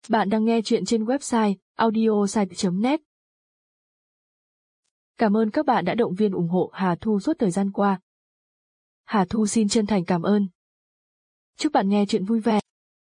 Bạn đang nghe chuyện trên website audiosite.net. Cảm ơn các bạn đã động viên ủng hộ Hà Thu suốt thời gian qua. Hà Thu xin chân thành cảm ơn. Chúc bạn nghe chuyện vui vẻ.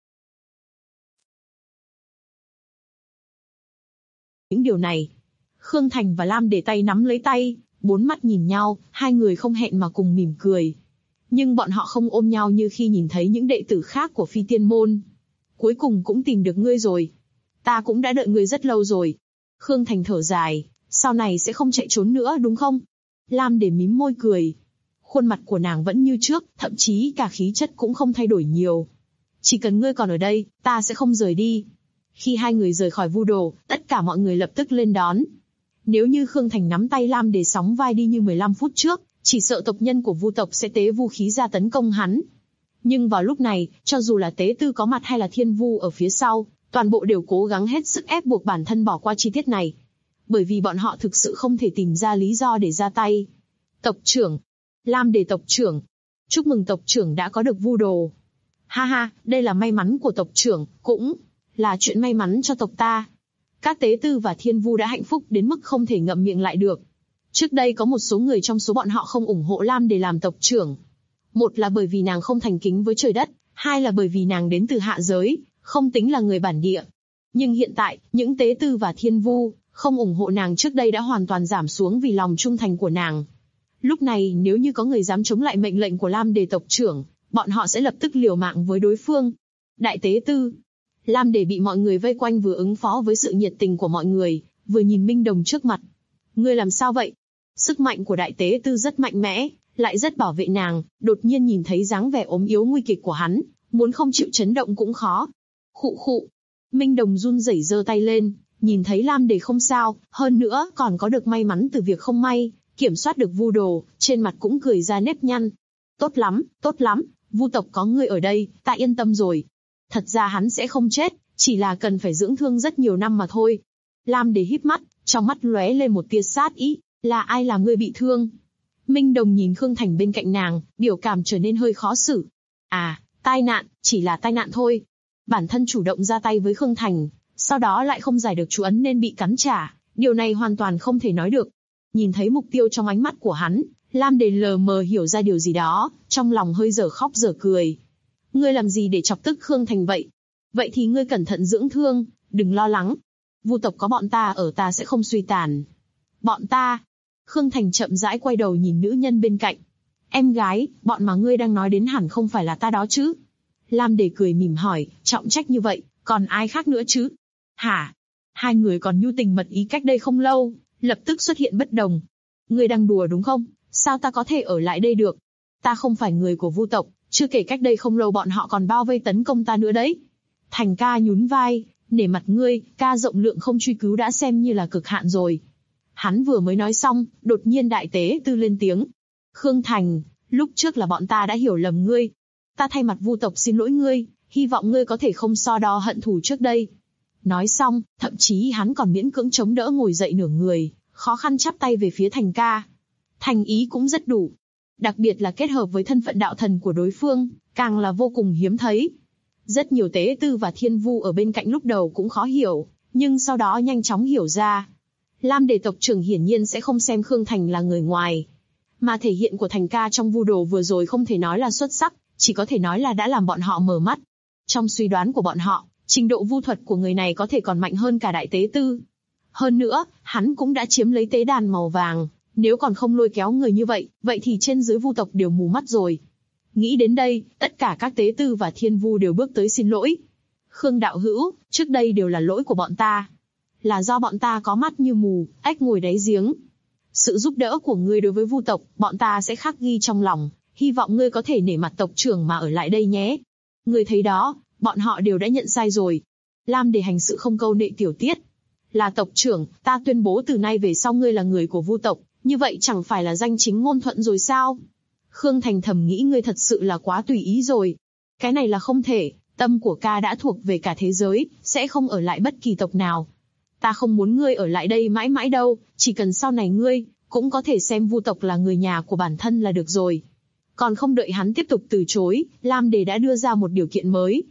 Những điều này, Khương Thành và Lam để tay nắm lấy tay, bốn mắt nhìn nhau, hai người không hẹn mà cùng mỉm cười. Nhưng bọn họ không ôm nhau như khi nhìn thấy những đệ tử khác của Phi Tiên Môn. Cuối cùng cũng tìm được ngươi rồi. Ta cũng đã đợi ngươi rất lâu rồi. Khương Thành thở dài, sau này sẽ không chạy trốn nữa đúng không? Lam để mím môi cười. Khuôn mặt của nàng vẫn như trước, thậm chí cả khí chất cũng không thay đổi nhiều. Chỉ cần ngươi còn ở đây, ta sẽ không rời đi. Khi hai người rời khỏi Vu Đồ, tất cả mọi người lập tức lên đón. Nếu như Khương Thành nắm tay Lam để sóng vai đi như 15 phút trước, chỉ sợ tộc nhân của Vu tộc sẽ tế vu khí ra tấn công hắn. Nhưng vào lúc này, cho dù là tế tư có mặt hay là thiên vu ở phía sau, toàn bộ đều cố gắng hết sức ép buộc bản thân bỏ qua chi tiết này. Bởi vì bọn họ thực sự không thể tìm ra lý do để ra tay. Tộc trưởng. Lam để tộc trưởng. Chúc mừng tộc trưởng đã có được Vu Đồ. Ha ha, đây là may mắn của tộc trưởng, cũng là chuyện may mắn cho tộc ta. Các tế tư và thiên vu đã hạnh phúc đến mức không thể ngậm miệng lại được. Trước đây có một số người trong số bọn họ không ủng hộ Lam để làm tộc trưởng. Một là bởi vì nàng không thành kính với trời đất, hai là bởi vì nàng đến từ hạ giới, không tính là người bản địa. Nhưng hiện tại, những tế tư và thiên vu không ủng hộ nàng trước đây đã hoàn toàn giảm xuống vì lòng trung thành của nàng. Lúc này nếu như có người dám chống lại mệnh lệnh của Lam Đề tộc trưởng, bọn họ sẽ lập tức liều mạng với đối phương. Đại tế tư. Lam Đề bị mọi người vây quanh vừa ứng phó với sự nhiệt tình của mọi người, vừa nhìn Minh Đồng trước mặt. Ngươi làm sao vậy? Sức mạnh của đại tế tư rất mạnh mẽ, lại rất bảo vệ nàng, đột nhiên nhìn thấy dáng vẻ ốm yếu nguy kịch của hắn, muốn không chịu chấn động cũng khó. Khụ khụ. Minh Đồng run rẩy giơ tay lên, nhìn thấy Lam Đề không sao, hơn nữa còn có được may mắn từ việc không may kiểm soát được Vu Đồ, trên mặt cũng cười ra nếp nhăn. Tốt lắm, Vu tộc có ngươi ở đây, ta yên tâm rồi. Thật ra hắn sẽ không chết, chỉ là cần phải dưỡng thương rất nhiều năm mà thôi. Lam Đề híp mắt, trong mắt lóe lên một tia sát ý, là ai làm ngươi bị thương? Minh Đồng nhìn Khương Thành bên cạnh nàng, biểu cảm trở nên hơi khó xử. À, tai nạn, chỉ là tai nạn thôi. Bản thân chủ động ra tay với Khương Thành, sau đó lại không giải được chú ấn nên bị cắn trả, điều này hoàn toàn không thể nói được. Nhìn thấy mục tiêu trong ánh mắt của hắn, Lam Đề lờ mờ hiểu ra điều gì đó, trong lòng hơi dở khóc dở cười. Ngươi làm gì để chọc tức Khương Thành vậy? Vậy thì ngươi cẩn thận dưỡng thương, đừng lo lắng. Vu tộc có bọn ta ở, ta sẽ không suy tàn. Bọn ta? Khương Thành chậm rãi quay đầu nhìn nữ nhân bên cạnh. Em gái, bọn mà ngươi đang nói đến hẳn không phải là ta đó chứ? Lam Đề cười mỉm hỏi, trọng trách như vậy, còn ai khác nữa chứ? Hả? Hai người còn nhu tình mật ý cách đây không lâu, lập tức xuất hiện bất đồng. Ngươi đang đùa đúng không? Sao ta có thể ở lại đây được? Ta không phải người của Vu tộc, chưa kể cách đây không lâu bọn họ còn bao vây tấn công ta nữa đấy. Thành ca nhún vai, nể mặt ngươi, ca rộng lượng không truy cứu đã xem như là cực hạn rồi. Hắn vừa mới nói xong, đột nhiên đại tế tư lên tiếng. Khương Thành, lúc trước là bọn ta đã hiểu lầm ngươi. Ta thay mặt Vu tộc xin lỗi ngươi, hy vọng ngươi có thể không so đo hận thù trước đây. Nói xong, thậm chí hắn còn miễn cưỡng chống đỡ ngồi dậy nửa người, khó khăn chắp tay về phía Thành ca. Thành ý cũng rất đủ. Đặc biệt là kết hợp với thân phận đạo thần của đối phương, càng là vô cùng hiếm thấy. Rất nhiều tế tư và thiên vu ở bên cạnh lúc đầu cũng khó hiểu, nhưng sau đó nhanh chóng hiểu ra. Lam Đề tộc trưởng hiển nhiên sẽ không xem Khương Thành là người ngoài. Mà thể hiện của Thành ca trong Vu Đồ vừa rồi không thể nói là xuất sắc, chỉ có thể nói là đã làm bọn họ mở mắt. Trong suy đoán của bọn họ, trình độ vu thuật của người này có thể còn mạnh hơn cả đại tế tư. Hơn nữa, hắn cũng đã chiếm lấy tế đàn màu vàng, nếu còn không lôi kéo người như vậy, vậy thì trên dưới Vu tộc đều mù mắt rồi. Nghĩ đến đây, tất cả các tế tư và thiên vu đều bước tới xin lỗi. Khương đạo hữu, trước đây đều là lỗi của bọn ta. Là do bọn ta có mắt như mù, ếch ngồi đáy giếng. Sự giúp đỡ của ngươi đối với Vu tộc, bọn ta sẽ khắc ghi trong lòng, hy vọng ngươi có thể nể mặt tộc trưởng mà ở lại đây nhé. Ngươi thấy đó, bọn họ đều đã nhận sai rồi. Lam Đề hành sự không câu nệ tiểu tiết. Là tộc trưởng, ta tuyên bố từ nay về sau ngươi là người của Vu tộc, như vậy chẳng phải là danh chính ngôn thuận rồi sao? Khương Thành thầm nghĩ ngươi thật sự là quá tùy ý rồi. Cái này là không thể, tâm của ca đã thuộc về cả thế giới, sẽ không ở lại bất kỳ tộc nào. Ta không muốn ngươi ở lại đây mãi mãi đâu, chỉ cần sau này ngươi cũng có thể xem Vu tộc là người nhà của bản thân là được rồi. Còn không đợi hắn tiếp tục từ chối, Lam Đề đã đưa ra một điều kiện mới.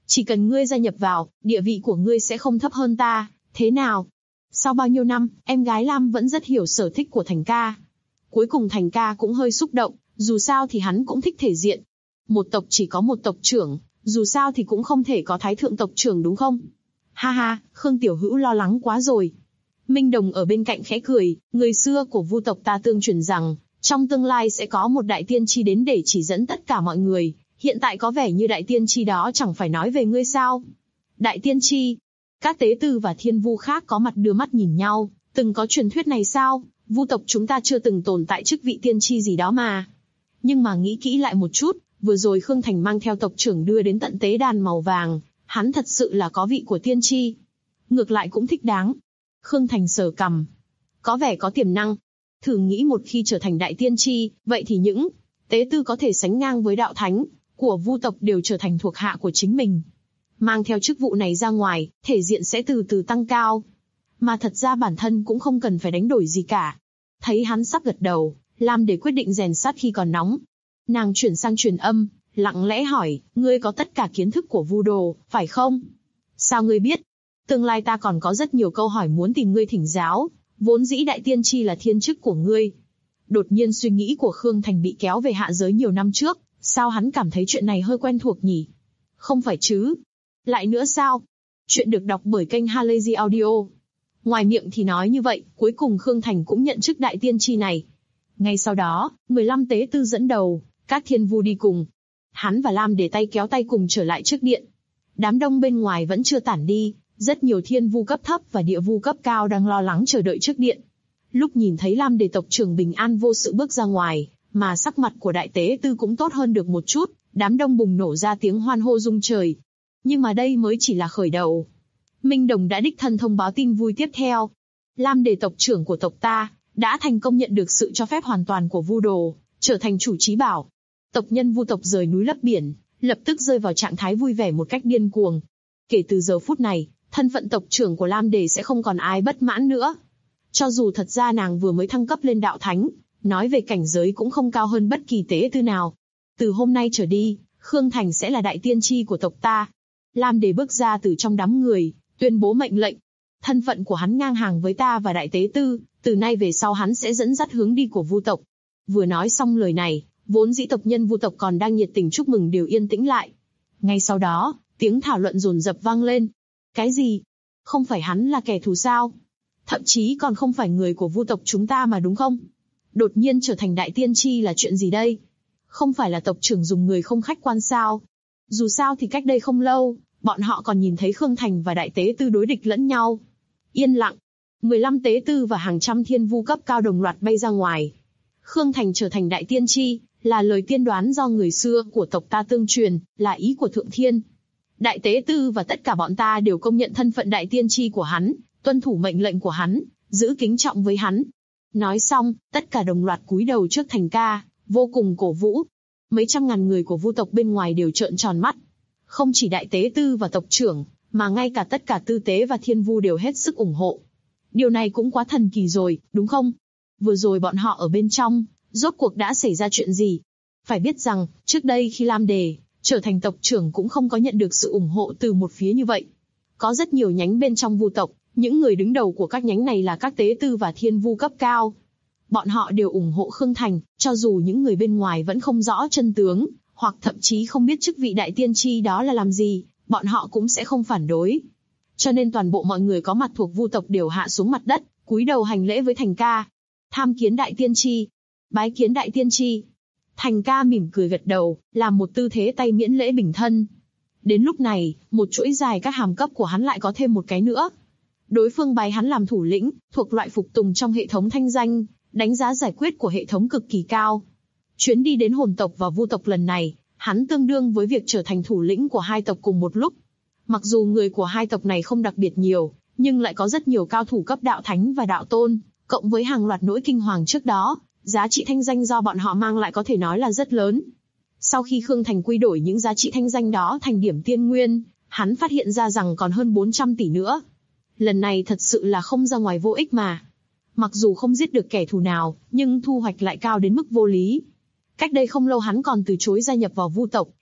Chỉ cần ngươi gia nhập vào, địa vị của ngươi sẽ không thấp hơn ta, thế nào? Sau bao nhiêu năm, em gái Lam vẫn rất hiểu sở thích của Thành ca. Cuối cùng Thành ca cũng hơi xúc động, dù sao thì hắn cũng thích thể diện. Một tộc chỉ có một tộc trưởng, dù sao thì cũng không thể có thái thượng tộc trưởng đúng không? Ha ha, Khương Tiểu Hữu lo lắng quá rồi. Minh Đồng ở bên cạnh khẽ cười, người xưa của Vu tộc ta tương truyền rằng, trong tương lai sẽ có một đại tiên tri đến để chỉ dẫn tất cả mọi người, hiện tại có vẻ như đại tiên tri đó chẳng phải nói về ngươi sao? Đại tiên tri? Các tế tư và thiên vu khác có mặt đưa mắt nhìn nhau, từng có truyền thuyết này sao? Vu tộc chúng ta chưa từng tồn tại chức vị tiên tri gì đó mà. Nhưng mà nghĩ kỹ lại một chút, vừa rồi Khương Thành mang theo tộc trưởng đưa đến tận tế đàn màu vàng, hắn thật sự là có vị của tiên tri. Ngược lại cũng thích đáng. Khương Thành sờ cằm. Có vẻ có tiềm năng. Thử nghĩ một khi trở thành đại tiên tri, vậy thì những tế tư có thể sánh ngang với đạo thánh của Vu tộc đều trở thành thuộc hạ của chính mình. Mang theo chức vụ này ra ngoài, thể diện sẽ từ từ tăng cao. Mà thật ra bản thân cũng không cần phải đánh đổi gì cả. Thấy hắn sắp gật đầu, Lam để quyết định rèn sắt khi còn nóng. Nàng chuyển sang truyền âm, lặng lẽ hỏi, ngươi có tất cả kiến thức của Vu đồ, phải không? Sao ngươi biết? Tương lai ta còn có rất nhiều câu hỏi muốn tìm ngươi thỉnh giáo, vốn dĩ đại tiên tri là thiên chức của ngươi. Đột nhiên suy nghĩ của Khương Thành bị kéo về hạ giới nhiều năm trước, sao hắn cảm thấy chuyện này hơi quen thuộc nhỉ? Không phải chứ? Lại nữa sao? Chuyện được đọc bởi kênh Halazy Audio. Ngoài miệng thì nói như vậy, cuối cùng Khương Thành cũng nhận chức đại tiên tri này. Ngay sau đó, 15 tế tư dẫn đầu, các thiên vu đi cùng. Hắn và Lam để tay kéo tay cùng trở lại trước điện. Đám đông bên ngoài vẫn chưa tản đi, rất nhiều thiên vu cấp thấp và địa vu cấp cao đang lo lắng chờ đợi trước điện. Lúc nhìn thấy Lam để tộc trưởng bình an vô sự bước ra ngoài, mà sắc mặt của đại tế tư cũng tốt hơn được một chút, đám đông bùng nổ ra tiếng hoan hô rung trời. Nhưng mà đây mới chỉ là khởi đầu. Minh Đồng đã đích thân thông báo tin vui tiếp theo. Lam để tộc trưởng của tộc ta đã thành công nhận được sự cho phép hoàn toàn của Vu đồ, trở thành chủ trí bảo. Tộc nhân Vu tộc rời núi lấp biển, lập tức rơi vào trạng thái vui vẻ một cách điên cuồng. Kể từ giờ phút này, thân phận tộc trưởng của Lam Đề sẽ không còn ai bất mãn nữa. Cho dù thật ra nàng vừa mới thăng cấp lên đạo thánh, nói về cảnh giới cũng không cao hơn bất kỳ tế tư nào. Từ hôm nay trở đi, Khương Thành sẽ là đại tiên tri của tộc ta. Lam Đề bước ra từ trong đám người, tuyên bố mệnh lệnh. Thân phận của hắn ngang hàng với ta và đại tế tư, từ nay về sau hắn sẽ dẫn dắt hướng đi của Vu tộc. Vừa nói xong lời này, vốn dĩ tộc nhân Vu tộc còn đang nhiệt tình chúc mừng đều yên tĩnh lại. Ngay sau đó, tiếng thảo luận dồn dập vang lên. Cái gì? Không phải hắn là kẻ thù sao? Thậm chí còn không phải người của Vu tộc chúng ta mà đúng không? Đột nhiên trở thành đại tiên tri là chuyện gì đây? Không phải là tộc trưởng dùng người không khách quan sao? Dù sao thì cách đây không lâu, bọn họ còn nhìn thấy Khương Thành và đại tế tư đối địch lẫn nhau. Yên lặng. 15 tế tư và hàng trăm thiên vu cấp cao đồng loạt bay ra ngoài. Khương Thành trở thành đại tiên tri, là lời tiên đoán do người xưa của tộc ta tương truyền, là ý của Thượng Thiên. Đại tế tư và tất cả bọn ta đều công nhận thân phận đại tiên tri của hắn, tuân thủ mệnh lệnh của hắn, giữ kính trọng với hắn. Nói xong, tất cả đồng loạt cúi đầu trước Thành ca, vô cùng cổ vũ. Mấy trăm ngàn người của Vu tộc bên ngoài đều trợn tròn mắt. Không chỉ đại tế tư và tộc trưởng, mà ngay cả tất cả tư tế và thiên vu đều hết sức ủng hộ. Điều này cũng quá thần kỳ rồi, đúng không? Vừa rồi bọn họ ở bên trong, rốt cuộc đã xảy ra chuyện gì? Phải biết rằng, trước đây khi Lam Đề trở thành tộc trưởng cũng không có nhận được sự ủng hộ từ một phía như vậy. Có rất nhiều nhánh bên trong Vu tộc, những người đứng đầu của các nhánh này là các tế tư và thiên vu cấp cao. Bọn họ đều ủng hộ Khương Thành, cho dù những người bên ngoài vẫn không rõ chân tướng, hoặc thậm chí không biết chức vị đại tiên tri đó là làm gì, bọn họ cũng sẽ không phản đối. Cho nên toàn bộ mọi người có mặt thuộc Vu tộc đều hạ xuống mặt đất, cúi đầu hành lễ với Thành ca. Tham kiến đại tiên tri, bái kiến đại tiên tri. Thành ca mỉm cười gật đầu, làm một tư thế tay miễn lễ bình thân. Đến lúc này, một chuỗi dài các hàm cấp của hắn lại có thêm một cái nữa. Đối phương bái hắn làm thủ lĩnh, thuộc loại phục tùng trong hệ thống thanh danh, đánh giá giải quyết của hệ thống cực kỳ cao. Chuyến đi đến hồn tộc và Vu tộc lần này, hắn tương đương với việc trở thành thủ lĩnh của hai tộc cùng một lúc. Mặc dù người của hai tộc này không đặc biệt nhiều, nhưng lại có rất nhiều cao thủ cấp đạo thánh và đạo tôn, cộng với hàng loạt nỗi kinh hoàng trước đó, giá trị thanh danh do bọn họ mang lại có thể nói là rất lớn. Sau khi Khương Thành quy đổi những giá trị thanh danh đó thành điểm tiên nguyên, hắn phát hiện ra rằng còn hơn 400 tỷ nữa. Lần này thật sự là không ra ngoài vô ích mà. Mặc dù không giết được kẻ thù nào, nhưng thu hoạch lại cao đến mức vô lý. Cách đây không lâu hắn còn từ chối gia nhập vào Vu tộc,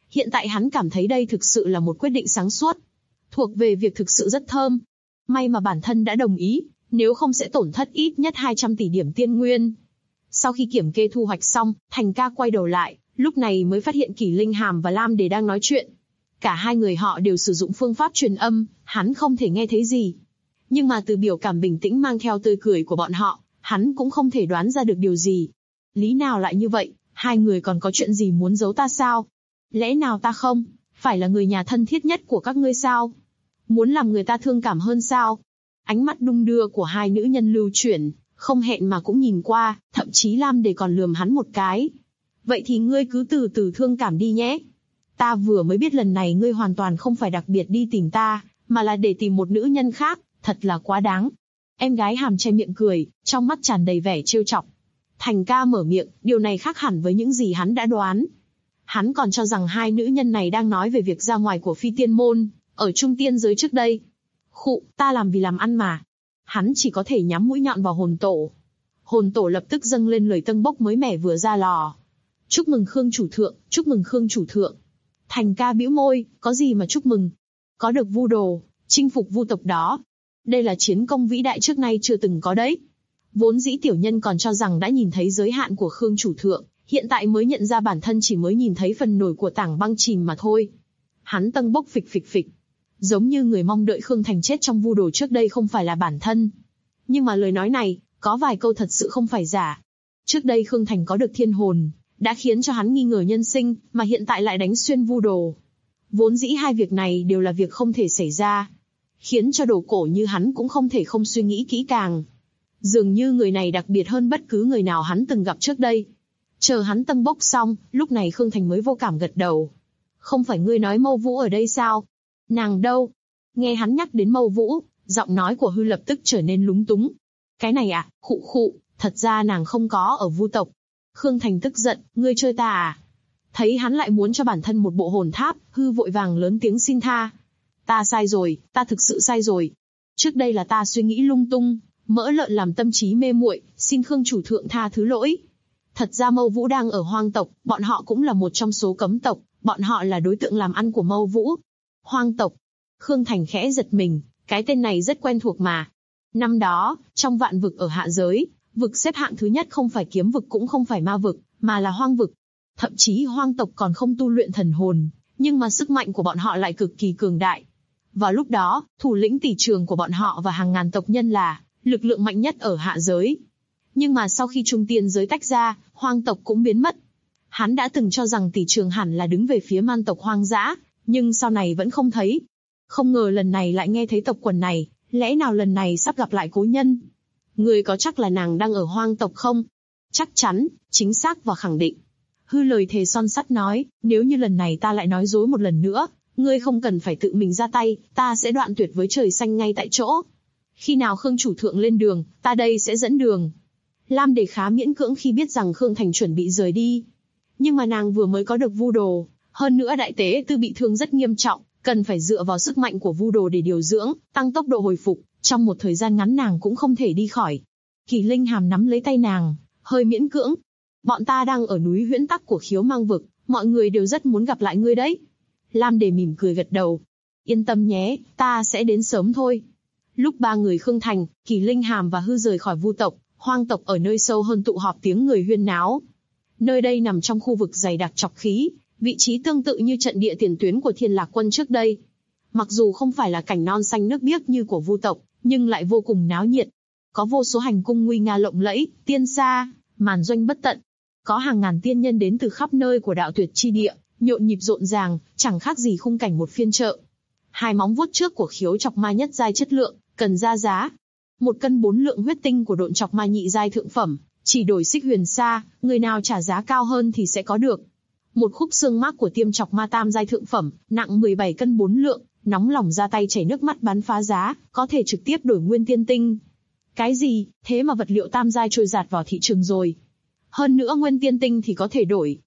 Hiện tại hắn cảm thấy đây thực sự là một quyết định sáng suốt. Thuộc về việc thực sự rất thơm. May mà bản thân đã đồng ý, nếu không sẽ tổn thất ít nhất 200 tỷ điểm tiên nguyên. Sau khi kiểm kê thu hoạch xong, Thành ca quay đầu lại, lúc này mới phát hiện Kỷ Linh Hàm và Lam Đề đang nói chuyện. Cả hai người họ đều sử dụng phương pháp truyền âm, hắn không thể nghe thấy gì. Nhưng mà từ biểu cảm bình tĩnh mang theo tươi cười của bọn họ, hắn cũng không thể đoán ra được điều gì. Lý nào lại như vậy, hai người còn có chuyện gì muốn giấu ta sao? Lẽ nào ta không phải là người nhà thân thiết nhất của các ngươi sao? Muốn làm người ta thương cảm hơn sao? Ánh mắt đung đưa của hai nữ nhân lưu chuyển, không hẹn mà cũng nhìn qua, thậm chí Lam Đề còn lườm hắn một cái. Vậy thì ngươi cứ từ từ thương cảm đi nhé. Ta vừa mới biết lần này ngươi hoàn toàn không phải đặc biệt đi tìm ta, mà là để tìm một nữ nhân khác, thật là quá đáng. Em gái Hàm che miệng cười, trong mắt tràn đầy vẻ trêu chọc. Thành ca mở miệng, điều này khác hẳn với những gì hắn đã đoán. Hắn còn cho rằng hai nữ nhân này đang nói về việc ra ngoài của Phi Tiên Môn, ở Trung Tiên giới trước đây. Khụ, ta làm vì làm ăn mà. Hắn chỉ có thể nhắm mũi nhọn vào hồn tổ. Hồn tổ lập tức dâng lên lời tân bốc mới mẻ vừa ra lò. Chúc mừng Khương chủ thượng, chúc mừng Khương chủ thượng. Thành ca bĩu môi, có gì mà chúc mừng. Có được vu đồ, chinh phục vu tộc đó. Đây là chiến công vĩ đại trước nay chưa từng có đấy. Vốn dĩ tiểu nhân còn cho rằng đã nhìn thấy giới hạn của Khương chủ thượng, hiện tại mới nhận ra bản thân chỉ mới nhìn thấy phần nổi của tảng băng chìm mà thôi. Hắn tân bốc phịch phịch phịch. Giống như người mong đợi Khương Thành chết trong vu đồ trước đây không phải là bản thân. Nhưng mà lời nói này, có vài câu thật sự không phải giả. Trước đây Khương Thành có được thiên hồn, đã khiến cho hắn nghi ngờ nhân sinh, mà hiện tại lại đánh xuyên vu đồ. Vốn dĩ hai việc này đều là việc không thể xảy ra. Khiến cho đồ cổ như hắn cũng không thể không suy nghĩ kỹ càng. Dường như người này đặc biệt hơn bất cứ người nào hắn từng gặp trước đây. Chờ hắn tân bốc xong, lúc này Khương Thành mới vô cảm gật đầu. Không phải ngươi nói Mâu Vũ ở đây sao? Nàng đâu? Nghe hắn nhắc đến Mâu Vũ, giọng nói của Hư lập tức trở nên lúng túng. Cái này à, khụ khụ, thật ra nàng không có ở vu tộc. Khương Thành tức giận, ngươi chơi ta à? Thấy hắn lại muốn cho bản thân một bộ hồn tháp, Hư vội vàng lớn tiếng xin tha. Ta sai rồi, ta thực sự sai rồi. Trước đây là ta suy nghĩ lung tung, mỡ lợn làm tâm trí mê muội, xin Khương chủ thượng tha thứ lỗi. Thật ra Mâu Vũ đang ở hoang tộc, bọn họ cũng là một trong số cấm tộc, bọn họ là đối tượng làm ăn của Mâu Vũ. Hoang tộc. Khương Thành khẽ giật mình, cái tên này rất quen thuộc mà. Năm đó, trong vạn vực ở hạ giới, vực xếp hạng thứ nhất không phải kiếm vực cũng không phải ma vực, mà là hoang vực. Thậm chí hoang tộc còn không tu luyện thần hồn, nhưng mà sức mạnh của bọn họ lại cực kỳ cường đại. Vào lúc đó, thủ lĩnh tỷ trường của bọn họ và hàng ngàn tộc nhân là lực lượng mạnh nhất ở hạ giới. Nhưng mà sau khi Trung Tiên giới tách ra, hoang tộc cũng biến mất. Hắn đã từng cho rằng tỷ trường hẳn là đứng về phía man tộc hoang dã, nhưng sau này vẫn không thấy. Không ngờ lần này lại nghe thấy tộc quần này, lẽ nào lần này sắp gặp lại cố nhân? Người có chắc là nàng đang ở hoang tộc không? Chắc chắn, chính xác và khẳng định. Hư lời thề son sắt nói, nếu như lần này ta lại nói dối một lần nữa, ngươi không cần phải tự mình ra tay, ta sẽ đoạn tuyệt với trời xanh ngay tại chỗ. Khi nào Khương chủ thượng lên đường, ta đây sẽ dẫn đường. Lam Đề khá miễn cưỡng khi biết rằng Khương Thành chuẩn bị rời đi. Nhưng mà nàng vừa mới có được vu đồ, hơn nữa đại tế tư bị thương rất nghiêm trọng, cần phải dựa vào sức mạnh của vu đồ để điều dưỡng, tăng tốc độ hồi phục, trong một thời gian ngắn nàng cũng không thể đi khỏi. Kỷ Linh Hàm nắm lấy tay nàng, hơi miễn cưỡng. Bọn ta đang ở núi Huyễn Tắc của Khiếu Mang vực, mọi người đều rất muốn gặp lại ngươi đấy. Lam Đề mỉm cười gật đầu. Yên tâm nhé, ta sẽ đến sớm thôi. Lúc ba người Khương Thành, Kỷ Linh Hàm và Hư rời khỏi vu tộc, hoang tộc ở nơi sâu hơn tụ họp tiếng người huyên náo. Nơi đây nằm trong khu vực dày đặc trọc khí, vị trí tương tự như trận địa tiền tuyến của Thiên Lạc Quân trước đây. Mặc dù không phải là cảnh non xanh nước biếc như của vu tộc, nhưng lại vô cùng náo nhiệt. Có vô số hành cung nguy nga lộng lẫy, tiên xa, màn doanh bất tận. Có hàng ngàn tiên nhân đến từ khắp nơi của đạo tuyệt chi địa, nhộn nhịp rộn ràng, chẳng khác gì khung cảnh một phiên chợ. Hai móng vuốt trước của Khiếu Chọc Ma nhất giai chất lượng, cần ra giá. 1 cân 4 lượng huyết tinh của Độn Chọc Ma nhị giai thượng phẩm, chỉ đổi xích huyền sa, người nào trả giá cao hơn thì sẽ có được. Một khúc xương mác của Tiêm Chọc Ma tam giai thượng phẩm, nặng 17 cân 4 lượng, nóng lòng ra tay chảy nước mắt bắn phá giá, có thể trực tiếp đổi nguyên tiên tinh. Cái gì, thế mà vật liệu tam giai trôi dạt vào thị trường rồi. Hơn nữa nguyên tiên tinh thì có thể đổi.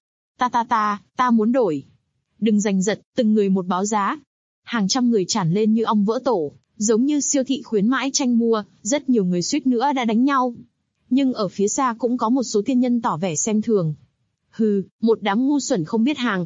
Ta muốn đổi. Đừng giành giật, từng người một báo giá. Hàng trăm người tràn lên như ong vỡ tổ, giống như siêu thị khuyến mãi tranh mua, rất nhiều người suýt nữa đã đánh nhau. Nhưng ở phía xa cũng có một số tiên nhân tỏ vẻ xem thường. Hừ, một đám ngu xuẩn không biết hàng.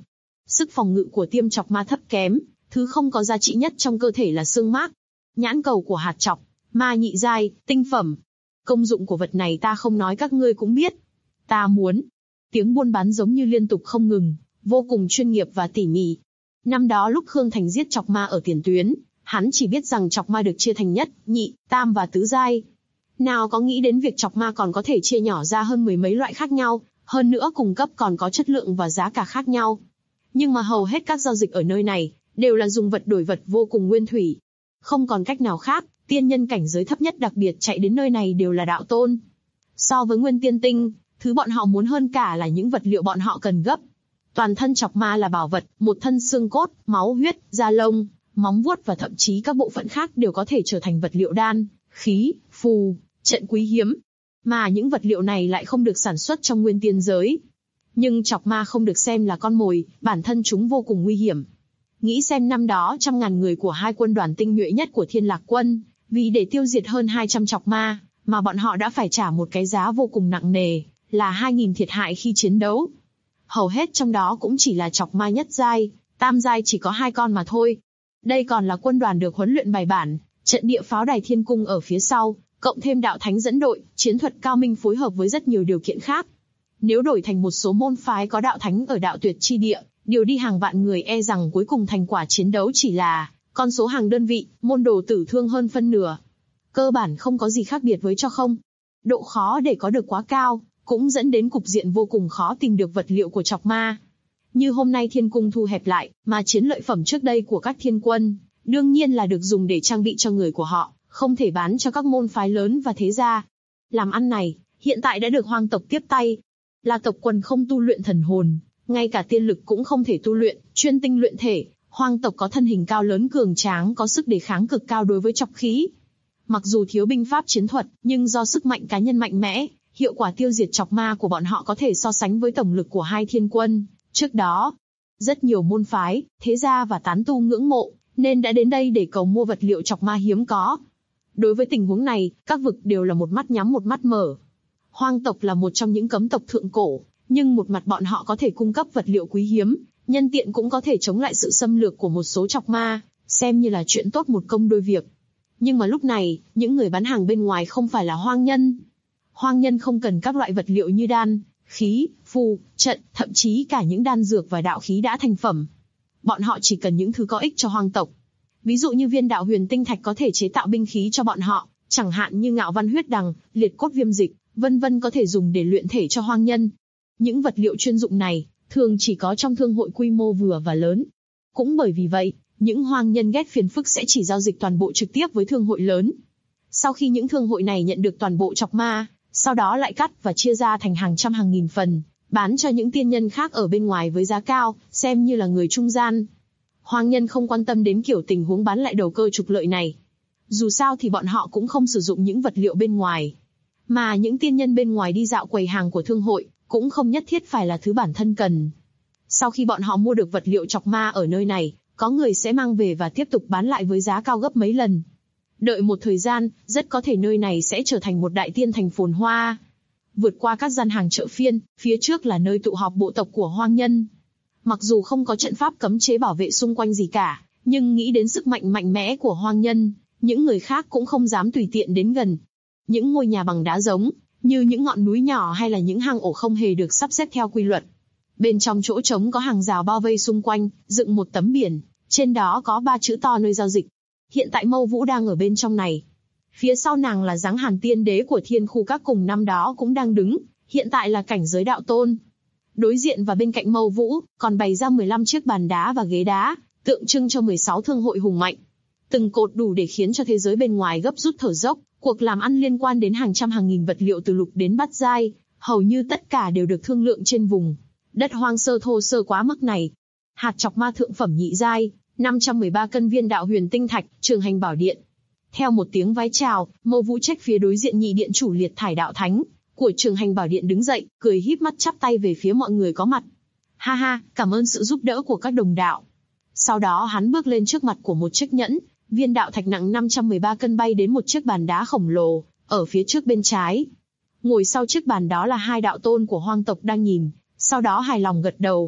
Sức phòng ngự của tiêm chọc ma thấp kém, thứ không có giá trị nhất trong cơ thể là xương mác. Nhãn cầu của hạt chọc, ma nhị giai, tinh phẩm. Công dụng của vật này ta không nói các ngươi cũng biết. Ta muốn. Tiếng buôn bán giống như liên tục không ngừng, vô cùng chuyên nghiệp và tỉ mỉ. Năm đó lúc Khương Thành giết chọc ma ở tiền tuyến, hắn chỉ biết rằng chọc ma được chia thành nhất, nhị, tam và tứ giai. Nào có nghĩ đến việc chọc ma còn có thể chia nhỏ ra hơn mười mấy loại khác nhau, hơn nữa cùng cấp còn có chất lượng và giá cả khác nhau. Nhưng mà hầu hết các giao dịch ở nơi này, đều là dùng vật đổi vật vô cùng nguyên thủy. Không còn cách nào khác, tiên nhân cảnh giới thấp nhất đặc biệt chạy đến nơi này đều là đạo tôn. So với nguyên tiên tinh, thứ bọn họ muốn hơn cả là những vật liệu bọn họ cần gấp. Toàn thân chọc ma là bảo vật, một thân xương cốt, máu huyết, da lông, móng vuốt và thậm chí các bộ phận khác đều có thể trở thành vật liệu đan, khí, phù, trận quý hiếm. Mà những vật liệu này lại không được sản xuất trong nguyên tiên giới. Nhưng chọc ma không được xem là con mồi, bản thân chúng vô cùng nguy hiểm. Nghĩ xem năm đó 100.000 người của hai quân đoàn tinh nhuệ nhất của Thiên Lạc Quân, vì để tiêu diệt hơn 200 chọc ma, mà bọn họ đã phải trả một cái giá vô cùng nặng nề, là 2.000 thiệt hại khi chiến đấu. Hầu hết trong đó cũng chỉ là chọc ma nhất giai, tam giai chỉ có 2 con mà thôi. Đây còn là quân đoàn được huấn luyện bài bản, trận địa pháo đài thiên cung ở phía sau, cộng thêm đạo thánh dẫn đội, chiến thuật cao minh phối hợp với rất nhiều điều kiện khác. Nếu đổi thành một số môn phái có đạo thánh ở đạo tuyệt chi địa, điều đi hàng vạn người e rằng cuối cùng thành quả chiến đấu chỉ là con số hàng đơn vị, môn đồ tử thương hơn phân nửa. Cơ bản không có gì khác biệt với cho không. Độ khó để có được quá cao, cũng dẫn đến cục diện vô cùng khó tìm được vật liệu của chọc ma. Như hôm nay thiên cung thu hẹp lại, mà chiến lợi phẩm trước đây của các thiên quân, đương nhiên là được dùng để trang bị cho người của họ, không thể bán cho các môn phái lớn và thế gia. Làm ăn này, hiện tại đã được hoang tộc tiếp tay. Là tộc quần không tu luyện thần hồn, ngay cả tiên lực cũng không thể tu luyện, chuyên tinh luyện thể. Hoang tộc có thân hình cao lớn cường tráng, có sức đề kháng cực cao đối với chọc khí. Mặc dù thiếu binh pháp chiến thuật, nhưng do sức mạnh cá nhân mạnh mẽ, hiệu quả tiêu diệt chọc ma của bọn họ có thể so sánh với tổng lực của hai thiên quân. Trước đó, rất nhiều môn phái, thế gia và tán tu ngưỡng mộ, nên đã đến đây để cầu mua vật liệu chọc ma hiếm có. Đối với tình huống này, các vực đều là một mắt nhắm một mắt mở. Hoang tộc là một trong những cấm tộc thượng cổ, nhưng một mặt bọn họ có thể cung cấp vật liệu quý hiếm, nhân tiện cũng có thể chống lại sự xâm lược của một số chọc ma, xem như là chuyện tốt một công đôi việc. Nhưng mà lúc này, những người bán hàng bên ngoài không phải là hoang nhân. Hoang nhân không cần các loại vật liệu như đan, khí, phù, trận, thậm chí cả những đan dược và đạo khí đã thành phẩm. Bọn họ chỉ cần những thứ có ích cho hoang tộc. Ví dụ như viên đạo huyền tinh thạch có thể chế tạo binh khí cho bọn họ, chẳng hạn như ngạo văn huyết đằng, liệt cốt viêm dịch, vân vân có thể dùng để luyện thể cho hoang nhân. Những vật liệu chuyên dụng này, thường chỉ có trong thương hội quy mô vừa và lớn. Cũng bởi vì vậy, những hoang nhân ghét phiền phức sẽ chỉ giao dịch toàn bộ trực tiếp với thương hội lớn. Sau khi những thương hội này nhận được toàn bộ chọc ma, sau đó lại cắt và chia ra thành hàng trăm hàng nghìn phần, bán cho những tiên nhân khác ở bên ngoài với giá cao, xem như là người trung gian. Hoang nhân không quan tâm đến kiểu tình huống bán lại đầu cơ trục lợi này. Dù sao thì bọn họ cũng không sử dụng những vật liệu bên ngoài. Mà những tiên nhân bên ngoài đi dạo quầy hàng của thương hội, cũng không nhất thiết phải là thứ bản thân cần. Sau khi bọn họ mua được vật liệu chọc ma ở nơi này, có người sẽ mang về và tiếp tục bán lại với giá cao gấp mấy lần. Đợi một thời gian, rất có thể nơi này sẽ trở thành một đại tiên thành phồn hoa. Vượt qua các gian hàng chợ phiên, phía trước là nơi tụ họp bộ tộc của hoang nhân. Mặc dù không có trận pháp cấm chế bảo vệ xung quanh gì cả, nhưng nghĩ đến sức mạnh mạnh mẽ của hoang nhân, những người khác cũng không dám tùy tiện đến gần. Những ngôi nhà bằng đá giống, như những ngọn núi nhỏ hay là những hang ổ không hề được sắp xếp theo quy luật. Bên trong chỗ trống có hàng rào bao vây xung quanh, dựng một tấm biển, trên đó có 3 chữ to nơi giao dịch. Hiện tại Mâu Vũ đang ở bên trong này. Phía sau nàng là dáng Hàn Tiên Đế của Thiên Khu Các cùng năm đó cũng đang đứng, hiện tại là cảnh giới đạo tôn. Đối diện và bên cạnh Mâu Vũ, còn bày ra 15 chiếc bàn đá và ghế đá, tượng trưng cho 16 thương hội hùng mạnh. Từng cột đủ để khiến cho thế giới bên ngoài gấp rút thở dốc, cuộc làm ăn liên quan đến hàng trăm hàng nghìn vật liệu từ lục đến bát giai, hầu như tất cả đều được thương lượng trên vùng đất hoang sơ thô sơ quá mức này. Hạt chọc ma thượng phẩm nhị giai, 513 cân viên đạo huyền tinh thạch, Trường Hành Bảo Điện. Theo một tiếng vái chào, Mâu Vũ Trách phía đối diện nhị điện chủ Liệt Thải Đạo Thánh của Trường Hành Bảo Điện đứng dậy, cười híp mắt chắp tay về phía mọi người có mặt. Ha ha, cảm ơn sự giúp đỡ của các đồng đạo. Sau đó hắn bước lên trước mặt của một chiếc nhẫn, viên đạo thạch nặng 513 cân bay đến một chiếc bàn đá khổng lồ, ở phía trước bên trái. Ngồi sau chiếc bàn đó là 2 đạo tôn của hoang tộc đang nhìn, sau đó hài lòng gật đầu.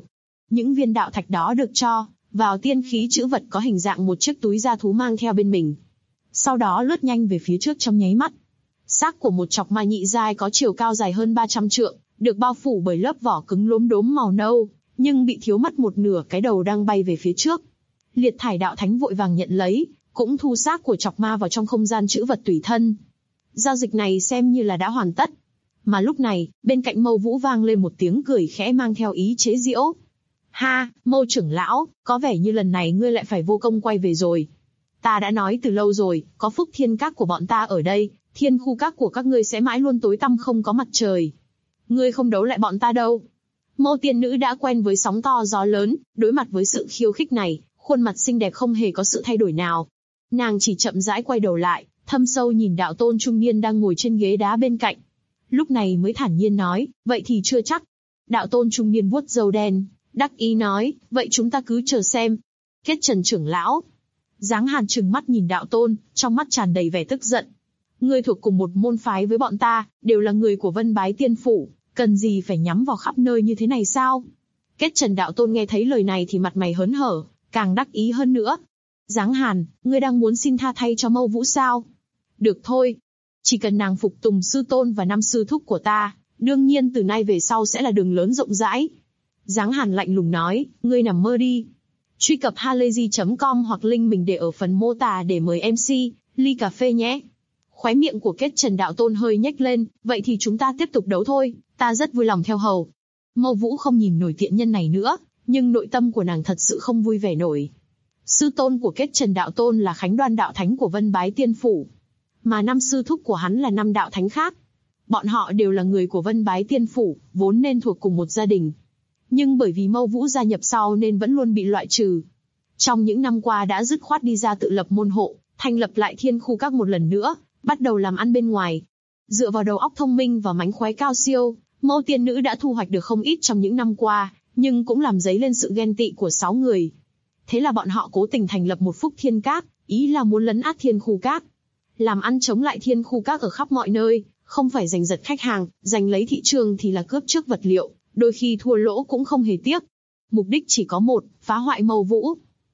Những viên đạo thạch đó được cho vào tiên khí trữ vật có hình dạng một chiếc túi da thú mang theo bên mình. Sau đó lướt nhanh về phía trước trong nháy mắt. Xác của một chọc ma nhị giai có chiều cao dài hơn 300 trượng, được bao phủ bởi lớp vỏ cứng lốm đốm màu nâu, nhưng bị thiếu mất một nửa cái đầu đang bay về phía trước. Liệt thải đạo thánh vội vàng nhận lấy, cũng thu xác của chọc ma vào trong không gian trữ vật tùy thân. Giao dịch này xem như là đã hoàn tất. Mà lúc này, bên cạnh Mâu Vũ vang lên một tiếng cười khẽ mang theo ý chế giễu. Ha, Mâu trưởng lão, có vẻ như lần này ngươi lại phải vô công quay về rồi. Ta đã nói từ lâu rồi, có Phúc Thiên Các của bọn ta ở đây, Thiên Khu Các của các ngươi sẽ mãi luôn tối tăm không có mặt trời. Ngươi không đấu lại bọn ta đâu. Mâu tiên nữ đã quen với sóng to gió lớn, đối mặt với sự khiêu khích này, khuôn mặt xinh đẹp không hề có sự thay đổi nào. Nàng chỉ chậm rãi quay đầu lại, thâm sâu nhìn đạo tôn trung niên đang ngồi trên ghế đá bên cạnh. Lúc này mới thản nhiên nói, vậy thì chưa chắc. Đạo tôn trung niên vuốt râu đen, đắc ý nói, vậy chúng ta cứ chờ xem. Kết Trần trưởng lão. Giáng Hàn trừng mắt nhìn đạo tôn, trong mắt tràn đầy vẻ tức giận. Ngươi thuộc cùng một môn phái với bọn ta, đều là người của Vân Bái Tiên Phủ, cần gì phải nhắm vào khắp nơi như thế này sao? Kết Trần đạo tôn nghe thấy lời này thì mặt mày hớn hở, càng đắc ý hơn nữa. Giáng Hàn, ngươi đang muốn xin tha thay cho Mâu Vũ sao? Được thôi. Chỉ cần nàng phục tùng sư tôn và 5 sư thúc của ta, đương nhiên từ nay về sau sẽ là đường lớn rộng rãi. Giáng Hàn lạnh lùng nói, ngươi nằm mơ đi. Truy cập halayzi.com hoặc link mình để ở phần mô tả để mời MC, ly cà phê nhé. Khóe miệng của Kết Trần đạo tôn hơi nhếch lên, vậy thì chúng ta tiếp tục đấu thôi, ta rất vui lòng theo hầu. Mâu Vũ không nhìn nổi tiện nhân này nữa, nhưng nội tâm của nàng thật sự không vui vẻ nổi. Sư tôn của Kết Trần đạo tôn là Khánh Đoan đạo thánh của Vân Bái Tiên Phủ, mà 5 sư thúc của hắn là 5 đạo thánh khác. Bọn họ đều là người của Vân Bái Tiên Phủ, vốn nên thuộc cùng một gia đình. Nhưng bởi vì Mâu Vũ gia nhập sau nên vẫn luôn bị loại trừ. Trong những năm qua đã dứt khoát đi ra tự lập môn hộ, thành lập lại Thiên Khu Các một lần nữa, bắt đầu làm ăn bên ngoài. Dựa vào đầu óc thông minh và mánh khóe cao siêu, Mâu tiên nữ đã thu hoạch được không ít trong những năm qua, nhưng cũng làm dấy lên sự ghen tị của 6 người. Thế là bọn họ cố tình thành lập một Phúc Thiên Các, ý là muốn lấn át Thiên Khu Các. Làm ăn chống lại Thiên Khu Các ở khắp mọi nơi, không phải giành giật khách hàng, giành lấy thị trường thì là cướp trước vật liệu, đôi khi thua lỗ cũng không hề tiếc. Mục đích chỉ có một, phá hoại Mâu Vũ.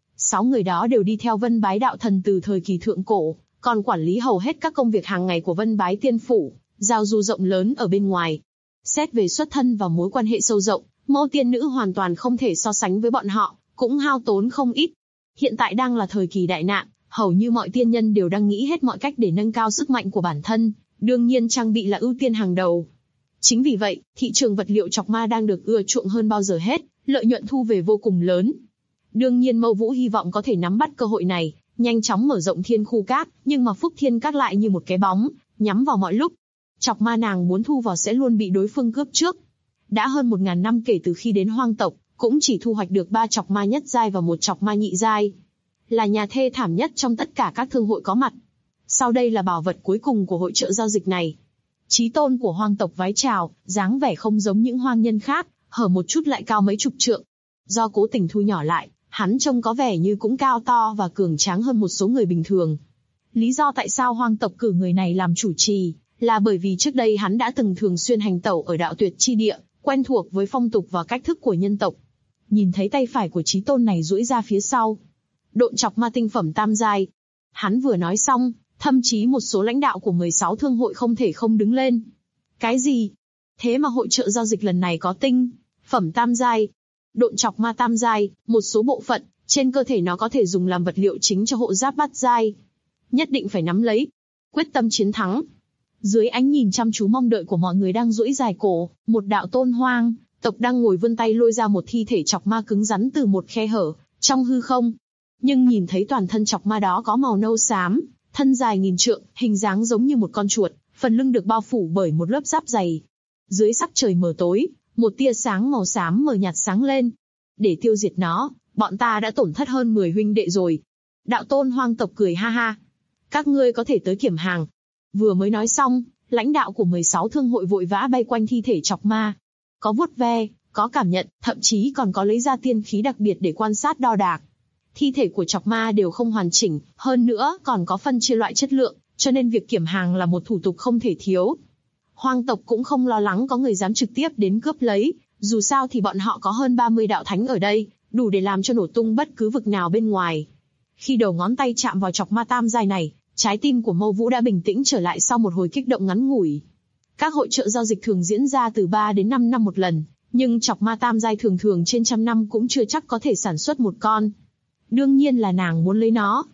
6 người đó đều đi theo Vân Bái đạo thần từ thời kỳ thượng cổ, còn quản lý hầu hết các công việc hàng ngày của Vân Bái Tiên Phủ, giao du rộng lớn ở bên ngoài. Xét về xuất thân và mối quan hệ sâu rộng, Mâu tiên nữ hoàn toàn không thể so sánh với bọn họ, cũng hao tốn không ít. Hiện tại đang là thời kỳ đại nạn, hầu như mọi tiên nhân đều đang nghĩ hết mọi cách để nâng cao sức mạnh của bản thân, đương nhiên trang bị là ưu tiên hàng đầu. Chính vì vậy, thị trường vật liệu chọc ma đang được ưa chuộng hơn bao giờ hết, lợi nhuận thu về vô cùng lớn. Đương nhiên Mâu Vũ hy vọng có thể nắm bắt cơ hội này, nhanh chóng mở rộng Thiên Khu Các, nhưng mà Phúc Thiên Các lại như một cái bóng, nhắm vào mọi lúc. Chọc ma nàng muốn thu vào sẽ luôn bị đối phương cướp trước. Đã hơn 1000 năm kể từ khi đến hoang tộc, cũng chỉ thu hoạch được 3 chọc ma nhất giai và 1 chọc ma nhị giai. Là nhà thê thảm nhất trong tất cả các thương hội có mặt. Sau đây là bảo vật cuối cùng của hội chợ giao dịch này. Chí tôn của hoang tộc vái chào, dáng vẻ không giống những hoang nhân khác, hở một chút lại cao mấy chục trượng. Do cố tình thu nhỏ lại, hắn trông có vẻ như cũng cao to và cường tráng hơn một số người bình thường. Lý do tại sao hoang tộc cử người này làm chủ trì, là bởi vì trước đây hắn đã từng thường xuyên hành tẩu ở đạo tuyệt chi địa, quen thuộc với phong tục và cách thức của nhân tộc. Nhìn thấy tay phải của chí tôn này duỗi ra phía sau. Độn chọc ma tinh phẩm tam giai. Hắn vừa nói xong, thậm chí một số lãnh đạo của 16 thương hội không thể không đứng lên. Cái gì? Thế mà hội chợ giao dịch lần này có tinh phẩm tam giai. Độn chọc ma tam giai, một số bộ phận trên cơ thể nó có thể dùng làm vật liệu chính cho hộ giáp bát giai. Nhất định phải nắm lấy, quyết tâm chiến thắng. Dưới ánh nhìn chăm chú mong đợi của mọi người đang duỗi dài cổ, một đạo tôn hoang tộc đang ngồi vươn tay lôi ra một thi thể chọc ma cứng rắn từ một khe hở trong hư không. Nhưng nhìn thấy toàn thân chọc ma đó có màu nâu xám, thân dài nghìn trượng, hình dáng giống như một con chuột, phần lưng được bao phủ bởi một lớp giáp dày. Dưới sắc trời mờ tối, một tia sáng màu xám mờ nhạt sáng lên. Để tiêu diệt nó, bọn ta đã tổn thất hơn 10 huynh đệ rồi. Đạo tôn hoang tộc cười ha ha. Các ngươi có thể tới kiểm hàng. Vừa mới nói xong, lãnh đạo của 16 thương hội vội vã bay quanh thi thể chọc ma. Có vuốt ve, có cảm nhận, thậm chí còn có lấy ra tiên khí đặc biệt để quan sát đo đạc. Thi thể của chọc ma đều không hoàn chỉnh, hơn nữa còn có phân chia loại chất lượng, cho nên việc kiểm hàng là một thủ tục không thể thiếu. Hoang tộc cũng không lo lắng có người dám trực tiếp đến cướp lấy, Dù sao thì bọn họ có hơn 30 đạo thánh ở đây, đủ để làm cho nổ tung bất cứ vực nào bên ngoài. Khi đầu ngón tay chạm vào chọc ma tam giai này, trái tim của Mâu Vũ đã bình tĩnh trở lại sau một hồi kích động ngắn ngủi. Các hội chợ giao dịch thường diễn ra từ 3 đến 5 năm một lần, nhưng chọc ma tam giai thường thường trên trăm năm cũng chưa chắc có thể sản xuất một con. Đương nhiên là nàng muốn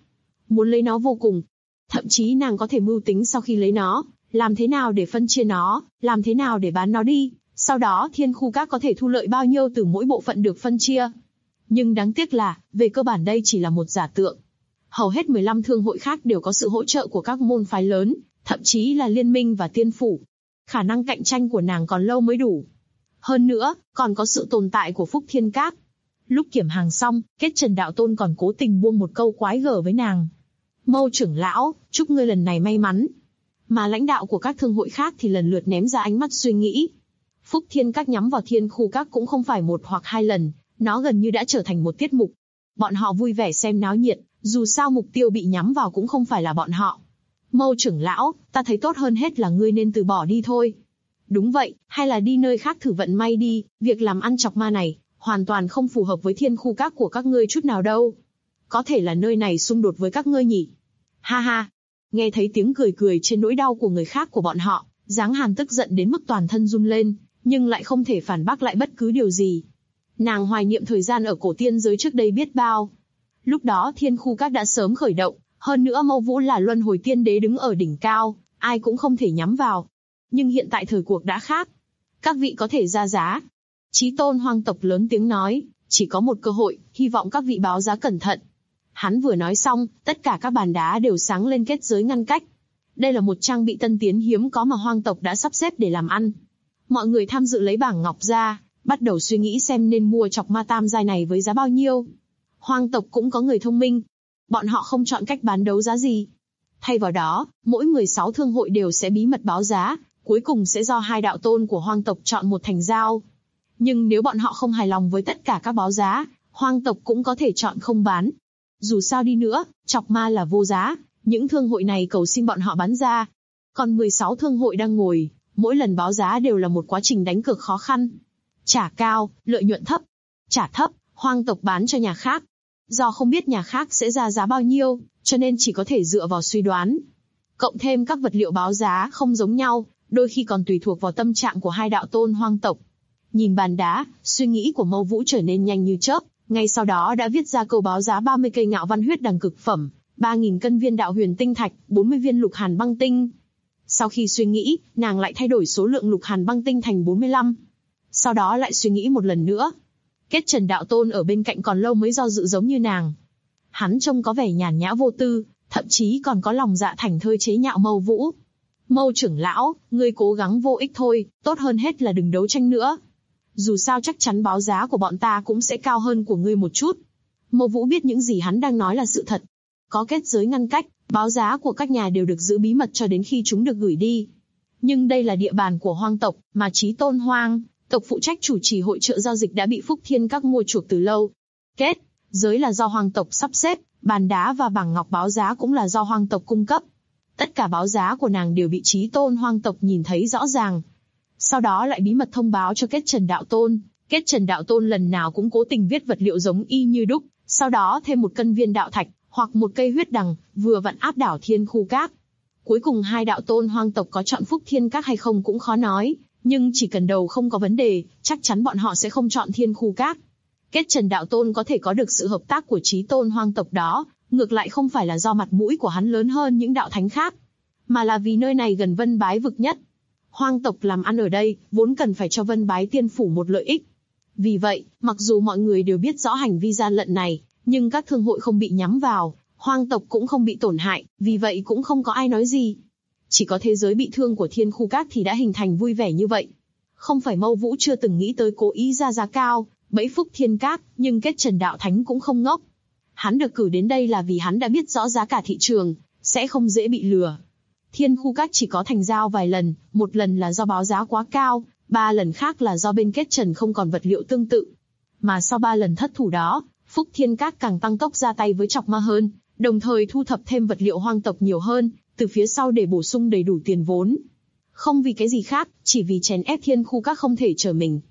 lấy nó vô cùng. Thậm chí nàng có thể mưu tính sau khi lấy nó, làm thế nào để phân chia nó, làm thế nào để bán nó đi, sau đó Thiên Khu Các có thể thu lợi bao nhiêu từ mỗi bộ phận được phân chia. Nhưng đáng tiếc là, về cơ bản đây chỉ là một giả tượng. Hầu hết 15 thương hội khác đều có sự hỗ trợ của các môn phái lớn, thậm chí là liên minh và tiên phủ. Khả năng cạnh tranh của nàng còn lâu mới đủ. Hơn nữa, còn có sự tồn tại của Phúc Thiên Các. Lúc kiểm hàng xong, Kết Trần Đạo Tôn còn cố tình buông một câu quái gở với nàng. Mâu trưởng lão, chúc ngươi lần này may mắn. Mà lãnh đạo của các thương hội khác thì lần lượt ném ra ánh mắt suy nghĩ. Phúc Thiên Các nhắm vào Thiên Khu Các cũng không phải một hoặc hai lần, nó gần như đã trở thành một tiết mục. Bọn họ vui vẻ xem náo nhiệt, dù sao mục tiêu bị nhắm vào cũng không phải là bọn họ. Mâu trưởng lão, ta thấy tốt hơn hết là ngươi nên từ bỏ đi thôi. Đúng vậy, hay là đi nơi khác thử vận may đi, việc làm ăn chọc ma này, hoàn toàn không phù hợp với Thiên Khu Các của các ngươi chút nào đâu. Có thể là nơi này xung đột với các ngươi nhỉ? Ha ha! Nghe thấy tiếng cười cười trên nỗi đau của người khác của bọn họ, Giáng Hàn tức giận đến mức toàn thân run lên, nhưng lại không thể phản bác lại bất cứ điều gì. Nàng hoài niệm thời gian ở cổ tiên giới trước đây biết bao. Lúc đó Thiên Khu Các đã sớm khởi động, hơn nữa Mâu Vũ là luân hồi tiên đế đứng ở đỉnh cao, ai cũng không thể nhắm vào. Nhưng hiện tại thời cuộc đã khác. Các vị có thể ra giá. Chí Tôn Hoang tộc lớn tiếng nói, chỉ có một cơ hội, hy vọng các vị báo giá cẩn thận. Hắn vừa nói xong, tất cả các bàn đá đều sáng lên kết giới ngăn cách. Đây là một trang bị tân tiến hiếm có mà Hoang tộc đã sắp xếp để làm ăn. Mọi người tham dự lấy bảng ngọc ra, bắt đầu suy nghĩ xem nên mua chọc ma tam giai này với giá bao nhiêu. Hoang tộc cũng có người thông minh. Bọn họ không chọn cách bán đấu giá gì. Thay vào đó, mỗi 16 thương hội đều sẽ bí mật báo giá, cuối cùng sẽ do 2 đạo tôn của Hoang tộc chọn một thành giao. Nhưng nếu bọn họ không hài lòng với tất cả các báo giá, Hoang tộc cũng có thể chọn không bán. Dù sao đi nữa, chọc ma là vô giá, những thương hội này cầu xin bọn họ bán ra. Còn 16 thương hội đang ngồi, mỗi lần báo giá đều là một quá trình đánh cược khó khăn. Trả cao, lợi nhuận thấp. Trả thấp, Hoang tộc bán cho nhà khác. Do không biết nhà khác sẽ ra giá bao nhiêu, cho nên chỉ có thể dựa vào suy đoán. Cộng thêm các vật liệu báo giá không giống nhau, đôi khi còn tùy thuộc vào tâm trạng của 2 đạo tôn Hoang tộc. Nhìn bàn đá, suy nghĩ của Mâu Vũ trở nên nhanh như chớp, ngay sau đó đã viết ra câu báo giá 30 cây ngạo văn huyết đằng cực phẩm, 3.000 cân viên đạo huyền tinh thạch, 40 viên lục hàn băng tinh. Sau khi suy nghĩ, nàng lại thay đổi số lượng lục hàn băng tinh thành 45. Sau đó lại suy nghĩ một lần nữa. Kết Trần Đạo Tôn ở bên cạnh còn lâu mới do dự giống như nàng. Hắn trông có vẻ nhàn nhã vô tư, thậm chí còn có lòng dạ thảnh thơi chế nhạo Mâu Vũ. Mâu trưởng lão, ngươi cố gắng vô ích thôi, tốt hơn hết là đừng đấu tranh nữa. Dù sao chắc chắn báo giá của bọn ta cũng sẽ cao hơn của ngươi một chút. Mâu Vũ biết những gì hắn đang nói là sự thật. Có kết giới ngăn cách, báo giá của các nhà đều được giữ bí mật cho đến khi chúng được gửi đi. Nhưng đây là địa bàn của Hoang tộc, mà Chí Tôn Hoang tộc phụ trách chủ trì hội chợ giao dịch đã bị Phúc Thiên Các mua chuộc từ lâu. Kết giới là do Hoang tộc sắp xếp, bàn đá và bảng ngọc báo giá cũng là do Hoang tộc cung cấp. Tất cả báo giá của nàng đều bị Chí Tôn Hoang tộc nhìn thấy rõ ràng. Sau đó lại bí mật thông báo cho Kết Trần Đạo Tôn. Kết Trần Đạo Tôn lần nào cũng cố tình viết vật liệu giống y như đúc, sau đó thêm một cân viên đạo thạch, hoặc một cây huyết đằng, vừa vặn áp đảo Thiên Khu Các. Cuối cùng 2 đạo tôn Hoang tộc có chọn Phúc Thiên Các hay không cũng khó nói, nhưng chỉ cần đầu không có vấn đề, chắc chắn bọn họ sẽ không chọn Thiên Khu Các. Kết Trần Đạo Tôn có thể có được sự hợp tác của Chí Tôn Hoang tộc đó, ngược lại không phải là do mặt mũi của hắn lớn hơn những đạo thánh khác, mà là vì nơi này gần Vân Bái vực nhất. Hoang tộc làm ăn ở đây, vốn cần phải cho Vân Bái tiên phủ một lợi ích. Vì vậy, mặc dù mọi người đều biết rõ hành vi gian lận này, nhưng các thương hội không bị nhắm vào, Hoang tộc cũng không bị tổn hại, vì vậy cũng không có ai nói gì. Chỉ có thế giới bị thương của Thiên Khu Các thì đã hình thành vui vẻ như vậy. Không phải Mâu Vũ chưa từng nghĩ tới cố ý ra giá cao, bẫy Phúc Thiên Các, nhưng Kết Trần Đạo Thánh cũng không ngốc. Hắn được cử đến đây là vì hắn đã biết rõ giá cả thị trường, sẽ không dễ bị lừa. Thiên Khu Các chỉ có thành giao vài lần, một lần là do báo giá quá cao, 3 lần khác là do bên Kết Trần không còn vật liệu tương tự. Mà sau 3 lần thất thủ đó, Phúc Thiên Các càng tăng tốc ra tay với chọc ma hơn, đồng thời thu thập thêm vật liệu Hoang tộc nhiều hơn, từ phía sau để bổ sung đầy đủ tiền vốn. Không vì cái gì khác, chỉ vì chèn ép Thiên Khu Các không thể trở mình.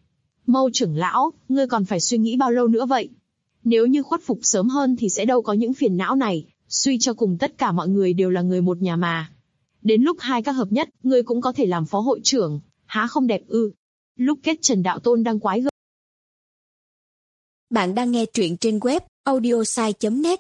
Mâu trưởng lão, ngươi còn phải suy nghĩ bao lâu nữa vậy? Nếu như khuất phục sớm hơn thì sẽ đâu có những phiền não này, suy cho cùng tất cả mọi người đều là người một nhà mà. Đến lúc hai các hợp nhất, ngươi cũng có thể làm phó hội trưởng, há không đẹp ư? Lúc kết Trần Đạo Tôn đang quái gở. Bạn đang nghe truyện trên web audiosai.net.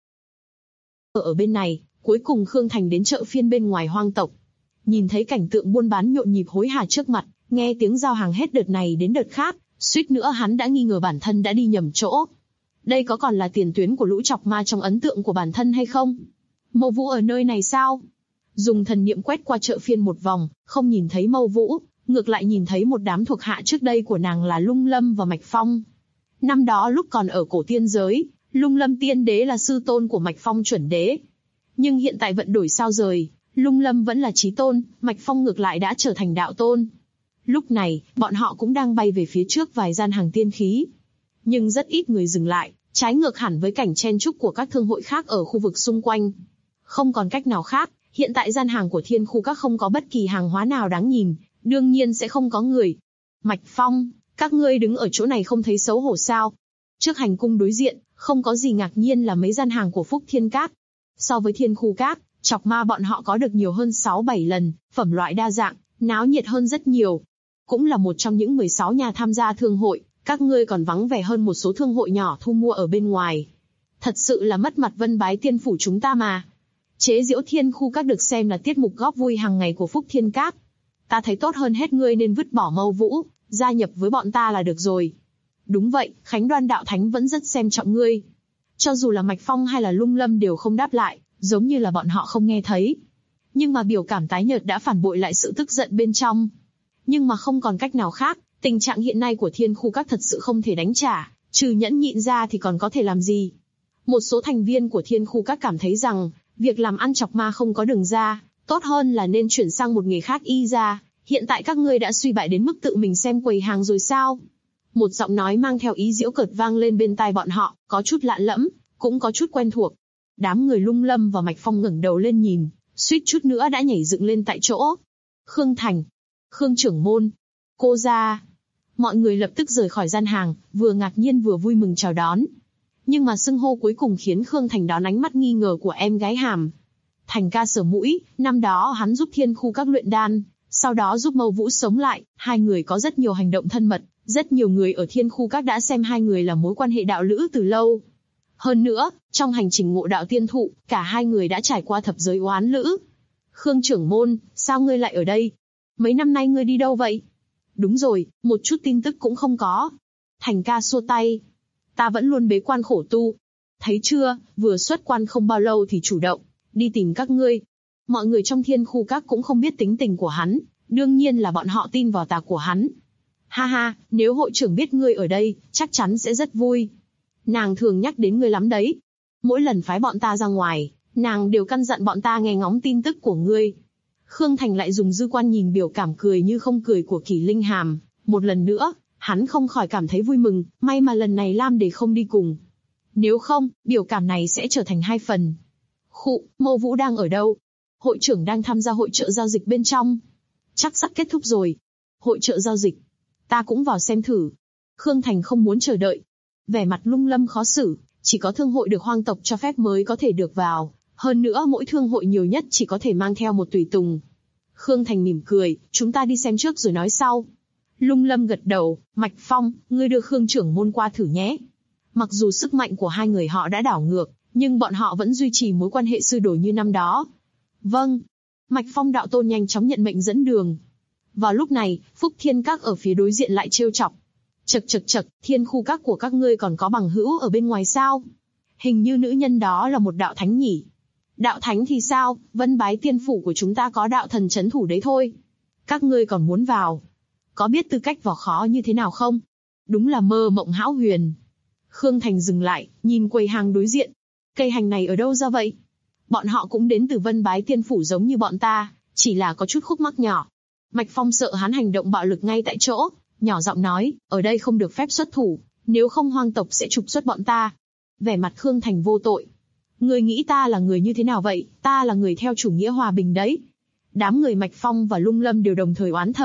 Ở bên này, cuối cùng Khương Thành đến chợ phiên bên ngoài hoang tộc. Nhìn thấy cảnh tượng buôn bán nhộn nhịp hối hả trước mặt, nghe tiếng giao hàng hết đợt này đến đợt khác, suýt nữa hắn đã nghi ngờ bản thân đã đi nhầm chỗ. Đây có còn là tiền tuyến của lũ chọc ma trong ấn tượng của bản thân hay không? Mâu Vũ ở nơi này sao? Dùng thần niệm quét qua chợ phiên một vòng, không nhìn thấy Mâu Vũ, ngược lại nhìn thấy một đám thuộc hạ trước đây của nàng là Lung Lâm và Mạch Phong. Năm đó lúc còn ở cổ tiên giới, Lung Lâm tiên đế là sư tôn của Mạch Phong chuẩn đế. Nhưng hiện tại vận đổi sao rời, Lung Lâm vẫn là chí tôn, Mạch Phong ngược lại đã trở thành đạo tôn. Lúc này, bọn họ cũng đang bay về phía trước vài gian hàng tiên khí. Nhưng rất ít người dừng lại, trái ngược hẳn với cảnh chen chúc của các thương hội khác ở khu vực xung quanh. Không còn cách nào khác, hiện tại gian hàng của thiên khu các không có bất kỳ hàng hóa nào đáng nhìn, đương nhiên sẽ không có người. Mạch Phong, các ngươi đứng ở chỗ này không thấy xấu hổ sao? Trước hành cung đối diện, không có gì ngạc nhiên là mấy gian hàng của Phúc Thiên Các. So với thiên khu các, chọc ma bọn họ có được nhiều hơn 6-7 lần, phẩm loại đa dạng, náo nhiệt hơn rất nhiều. Cũng là một trong những 16 nhà tham gia thương hội, các ngươi còn vắng vẻ hơn một số thương hội nhỏ thu mua ở bên ngoài. Thật sự là mất mặt Vân Bái Tiên phủ chúng ta mà. Chế giễu thiên khu các được xem là tiết mục góp vui hàng ngày của Phúc Thiên Các. Ta thấy tốt hơn hết ngươi nên vứt bỏ Mâu Vũ, gia nhập với bọn ta là được rồi. Đúng vậy, Khánh Đoan đạo thánh vẫn rất xem trọng ngươi. Cho dù là Mạch Phong hay là Lung Lâm đều không đáp lại, giống như là bọn họ không nghe thấy. Nhưng mà biểu cảm tái nhợt đã phản bội lại sự tức giận bên trong. Nhưng mà không còn cách nào khác, tình trạng hiện nay của thiên khu các thật sự không thể đánh trả, trừ nhẫn nhịn ra thì còn có thể làm gì. Một số thành viên của thiên khu các cảm thấy rằng, việc làm ăn chọc ma không có đường ra, tốt hơn là nên chuyển sang một nghề khác y ra. Hiện tại các ngươi đã suy bại đến mức tự mình xem quầy hàng rồi sao? Một giọng nói mang theo ý giễu cợt vang lên bên tai bọn họ, có chút lạ lẫm, cũng có chút quen thuộc. Đám người Lung Lâm và Mạch Phong ngẩng đầu lên nhìn, suýt chút nữa đã nhảy dựng lên tại chỗ. Khương Thành, Khương trưởng môn, cô gia. Mọi người lập tức rời khỏi gian hàng, vừa ngạc nhiên vừa vui mừng chào đón. Nhưng mà xưng hô cuối cùng khiến Khương Thành đón ánh mắt nghi ngờ của em gái Hàm. Thành ca sờ mũi, năm đó hắn giúp thiên khu các luyện đan, sau đó giúp Mâu Vũ sống lại, hai người có rất nhiều hành động thân mật, rất nhiều người ở thiên khu các đã xem hai người là mối quan hệ đạo lữ từ lâu. Hơn nữa, trong hành trình ngộ đạo tiên thụ, cả hai người đã trải qua thập giới oán lữ. Khương trưởng môn, sao ngươi lại ở đây? Mấy năm nay ngươi đi đâu vậy? Đúng rồi, một chút tin tức cũng không có. Thành ca xua tay. Ta vẫn luôn bế quan khổ tu. Thấy chưa, vừa xuất quan không bao lâu thì chủ động, đi tìm các ngươi. Mọi người trong thiên khu các cũng không biết tính tình của hắn, đương nhiên là bọn họ tin vào tà của hắn. Ha ha, nếu hội trưởng biết ngươi ở đây, chắc chắn sẽ rất vui. Nàng thường nhắc đến ngươi lắm đấy. Mỗi lần phái bọn ta ra ngoài, nàng đều căn dặn bọn ta nghe ngóng tin tức của ngươi. Khương Thành lại dùng dư quan nhìn biểu cảm cười như không cười của Kỷ Linh Hàm. Một lần nữa, hắn không khỏi cảm thấy vui mừng, may mà lần này Lam Đề không đi cùng. Nếu không, biểu cảm này sẽ trở thành hai phần. Khụ, Mâu Vũ đang ở đâu? Hội trưởng đang tham gia hội chợ giao dịch bên trong. Chắc sắp kết thúc rồi. Hội chợ giao dịch. Ta cũng vào xem thử. Khương Thành không muốn chờ đợi. Vẻ mặt Lung Lâm khó xử, chỉ có thương hội được hoang tộc cho phép mới có thể được vào. Hơn nữa mỗi thương hội nhiều nhất chỉ có thể mang theo một tùy tùng. Khương Thành mỉm cười, chúng ta đi xem trước rồi nói sau. Lung Lâm gật đầu, Mạch Phong, ngươi đưa Khương trưởng môn qua thử nhé. Mặc dù sức mạnh của hai người họ đã đảo ngược, nhưng bọn họ vẫn duy trì mối quan hệ sư đồ như năm đó. Vâng. Mạch Phong đạo tôn nhanh chóng nhận mệnh dẫn đường. Vào lúc này, Phúc Thiên Các ở phía đối diện lại trêu chọc. Chậc chậc chậc, thiên khu các của các ngươi còn có bằng hữu ở bên ngoài sao? Hình như nữ nhân đó là một đạo thánh nhỉ? Đạo thánh thì sao, Vân Bái Tiên phủ của chúng ta có đạo thần trấn thủ đấy thôi. Các ngươi còn muốn vào? Có biết tư cách vào khó như thế nào không? Đúng là mơ mộng hão huyền. Khương Thành dừng lại, nhìn quầy hàng đối diện. Cây hành này ở đâu ra vậy? Bọn họ cũng đến từ Vân Bái Tiên phủ giống như bọn ta, chỉ là có chút khúc mắc nhỏ. Mạch Phong sợ hắn hành động bạo lực ngay tại chỗ, nhỏ giọng nói, ở đây không được phép xuất thủ, nếu không hoang tộc sẽ trục xuất bọn ta. Vẻ mặt Khương Thành vô tội. Người nghĩ ta là người như thế nào vậy? Ta là người theo chủ nghĩa hòa bình đấy. Đám người Mạch Phong và Lung Lâm đều đồng thời oán thầm,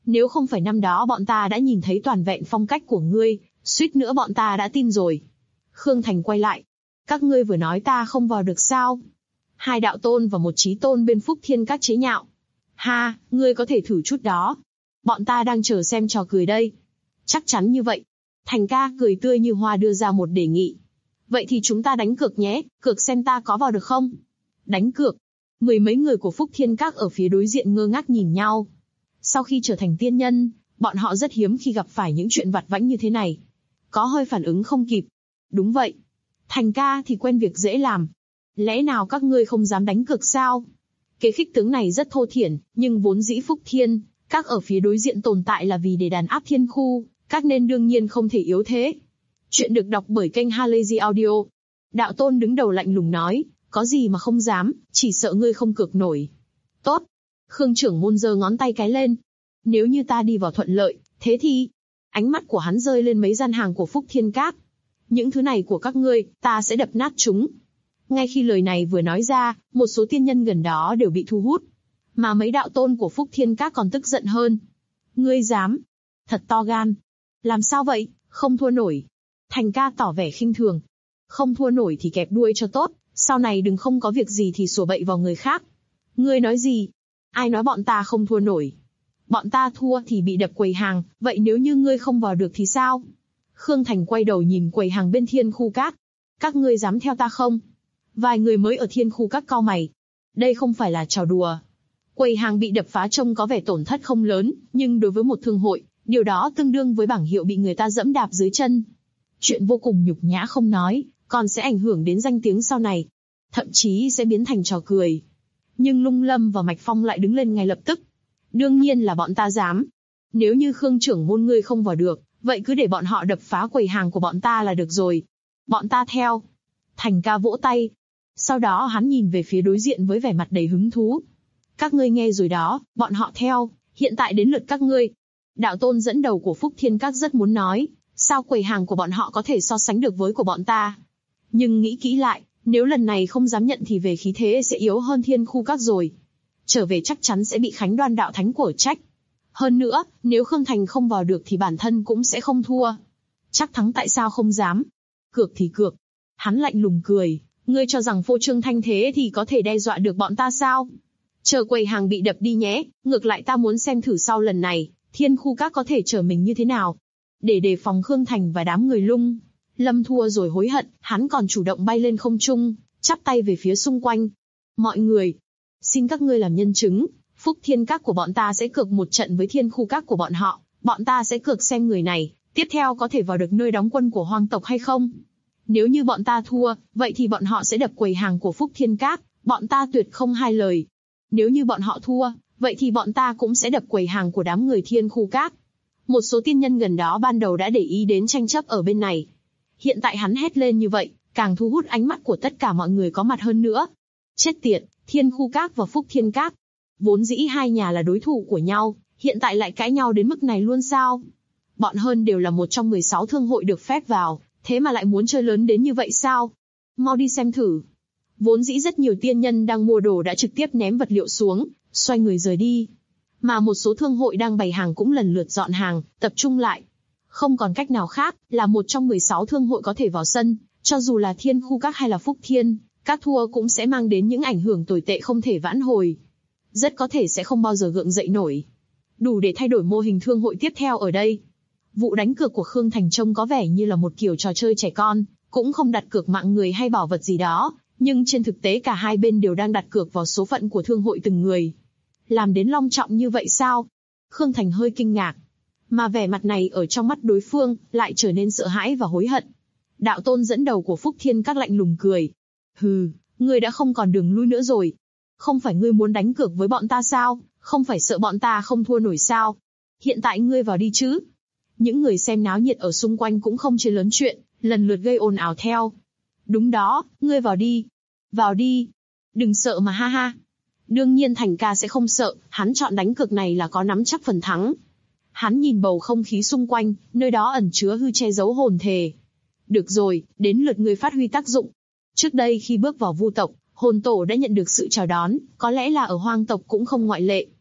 Nếu không phải năm đó bọn ta đã nhìn thấy toàn vẹn phong cách của ngươi, suýt nữa bọn ta đã tin rồi. Khương Thành quay lại. Các ngươi vừa nói ta không vào được sao? Hai đạo tôn và một chí tôn bên Phúc Thiên Các chế nhạo. Ha, ngươi có thể thử chút đó. Bọn ta đang chờ xem trò cười đây. Chắc chắn như vậy. Thành ca cười tươi như hoa đưa ra một đề nghị. Vậy thì chúng ta đánh cược nhé, cược xem ta có vào được không? Đánh cược. Mười mấy người của Phúc Thiên Các ở phía đối diện ngơ ngác nhìn nhau. Sau khi trở thành tiên nhân, bọn họ rất hiếm khi gặp phải những chuyện vặt vãnh như thế này. Có hơi phản ứng không kịp. Đúng vậy. Thành ca thì quen việc dễ làm. Lẽ nào các ngươi không dám đánh cược sao? Kế khích tướng này rất thô thiển, nhưng vốn dĩ Phúc Thiên Các ở phía đối diện tồn tại là vì để đàn áp thiên khu, các nên đương nhiên không thể yếu thế. Chuyện được đọc bởi kênh Halazy Audio. Đạo tôn đứng đầu lạnh lùng nói, có gì mà không dám, chỉ sợ ngươi không cược nổi. Tốt. Khương trưởng môn giơ ngón tay cái lên. Nếu như ta đi vào thuận lợi, thế thì... Ánh mắt của hắn rơi lên mấy gian hàng của Phúc Thiên Các. Những thứ này của các ngươi, ta sẽ đập nát chúng. Ngay khi lời này vừa nói ra, một số tiên nhân gần đó đều bị thu hút. Mà mấy đạo tôn của Phúc Thiên Các còn tức giận hơn. Ngươi dám? Thật to gan. Làm sao vậy? Không thua nổi. Thành ca tỏ vẻ khinh thường. Không thua nổi thì kẹp đuôi cho tốt, sau này đừng không có việc gì thì sủa bậy vào người khác. Ngươi nói gì? Ai nói bọn ta không thua nổi? Bọn ta thua thì bị đập quầy hàng, vậy nếu như ngươi không vào được thì sao? Khương Thành quay đầu nhìn quầy hàng bên Thiên Khu Các. Các ngươi dám theo ta không? Vài người mới ở Thiên Khu Các cau mày. Đây không phải là trò đùa. Quầy hàng bị đập phá trông có vẻ tổn thất không lớn, nhưng đối với một thương hội, điều đó tương đương với bảng hiệu bị người ta dẫm đạp dưới chân. Chuyện vô cùng nhục nhã không nói, còn sẽ ảnh hưởng đến danh tiếng sau này. Thậm chí sẽ biến thành trò cười. Nhưng Lung Lâm và Mạch Phong lại đứng lên ngay lập tức. Đương nhiên là bọn ta dám. Nếu như Khương trưởng môn ngươi không vào được, vậy cứ để bọn họ đập phá quầy hàng của bọn ta là được rồi. Bọn ta theo. Thành ca vỗ tay. Sau đó hắn nhìn về phía đối diện với vẻ mặt đầy hứng thú. Các ngươi nghe rồi đó, bọn họ theo, hiện tại đến lượt các ngươi. Đạo tôn dẫn đầu của Phúc Thiên Các rất muốn nói, sao quầy hàng của bọn họ có thể so sánh được với của bọn ta. Nhưng nghĩ kỹ lại, nếu lần này không dám nhận thì về khí thế sẽ yếu hơn Thiên Khu Các rồi. Trở về chắc chắn sẽ bị Khánh Đoan đạo thánh của trách. Hơn nữa, nếu Khương Thành không vào được thì bản thân cũng sẽ không thua. Chắc thắng tại sao không dám? Cược thì cược. Hắn lạnh lùng cười, ngươi cho rằng phô trương thanh thế thì có thể đe dọa được bọn ta sao? Chờ quầy hàng bị đập đi nhé, ngược lại ta muốn xem thử sau lần này, Thiên Khu Các có thể trở mình như thế nào. Để đề phòng Khương Thành và đám người Lung Lâm thua rồi hối hận, hắn còn chủ động bay lên không trung, chắp tay về phía xung quanh. Mọi người, xin các ngươi làm nhân chứng, Phúc Thiên Các của bọn ta sẽ cược một trận với Thiên Khu Các của bọn ta sẽ cược xem người này, tiếp theo có thể vào được nơi đóng quân của hoang tộc hay không. Nếu như bọn ta thua, vậy thì bọn họ sẽ đập quầy hàng của Phúc Thiên Các, bọn ta tuyệt không hai lời. Nếu như bọn họ thua, vậy thì bọn ta cũng sẽ đập quầy hàng của đám người Thiên Khu Các. Một số tiên nhân gần đó ban đầu đã để ý đến tranh chấp ở bên này. Hiện tại hắn hét lên như vậy, càng thu hút ánh mắt của tất cả mọi người có mặt hơn nữa. Chết tiệt, Thiên Khu Các và Phúc Thiên Các. Vốn dĩ hai nhà là đối thủ của nhau, hiện tại lại cãi nhau đến mức này luôn sao? Bọn Hơn đều là một trong 16 thương hội được phép vào, thế mà lại muốn chơi lớn đến như vậy sao? Mau đi xem thử. Vốn dĩ rất nhiều tiên nhân đang mua đồ đã trực tiếp ném vật liệu xuống, xoay người rời đi. Mà một số thương hội đang bày hàng cũng lần lượt dọn hàng, tập trung lại. Không còn cách nào khác, là một trong 16 thương hội có thể vào sân, cho dù là Thiên Khu Các hay là Phúc Thiên, các thua cũng sẽ mang đến những ảnh hưởng tồi tệ không thể vãn hồi. Rất có thể sẽ không bao giờ gượng dậy nổi. Đủ để thay đổi mô hình thương hội tiếp theo ở đây. Vụ đánh cược của Khương Thành trông có vẻ như là một kiểu trò chơi trẻ con, cũng không đặt cược mạng người hay bảo vật gì đó, nhưng trên thực tế cả hai bên đều đang đặt cược vào số phận của thương hội từng người. Làm đến long trọng như vậy sao? Khương Thành hơi kinh ngạc. Mà vẻ mặt này ở trong mắt đối phương, lại trở nên sợ hãi và hối hận. Đạo tôn dẫn đầu của Phúc Thiên Các lạnh lùng cười. Hừ, ngươi đã không còn đường lui nữa rồi. Không phải ngươi muốn đánh cược với bọn ta sao? Không phải sợ bọn ta không thua nổi sao? Hiện tại ngươi vào đi chứ? Những người xem náo nhiệt ở xung quanh cũng không chơi lớn chuyện, lần lượt gây ồn ào theo. Đúng đó, ngươi vào đi. Vào đi. Đừng sợ mà ha ha. Đương nhiên Thành ca sẽ không sợ, hắn chọn đánh cược này là có nắm chắc phần thắng. Hắn nhìn bầu không khí xung quanh, nơi đó ẩn chứa hư che giấu hồn thề. Được rồi, đến lượt ngươi phát huy tác dụng. Trước đây khi bước vào Vu tộc, hồn tổ đã nhận được sự chào đón, có lẽ là ở hoang tộc cũng không ngoại lệ.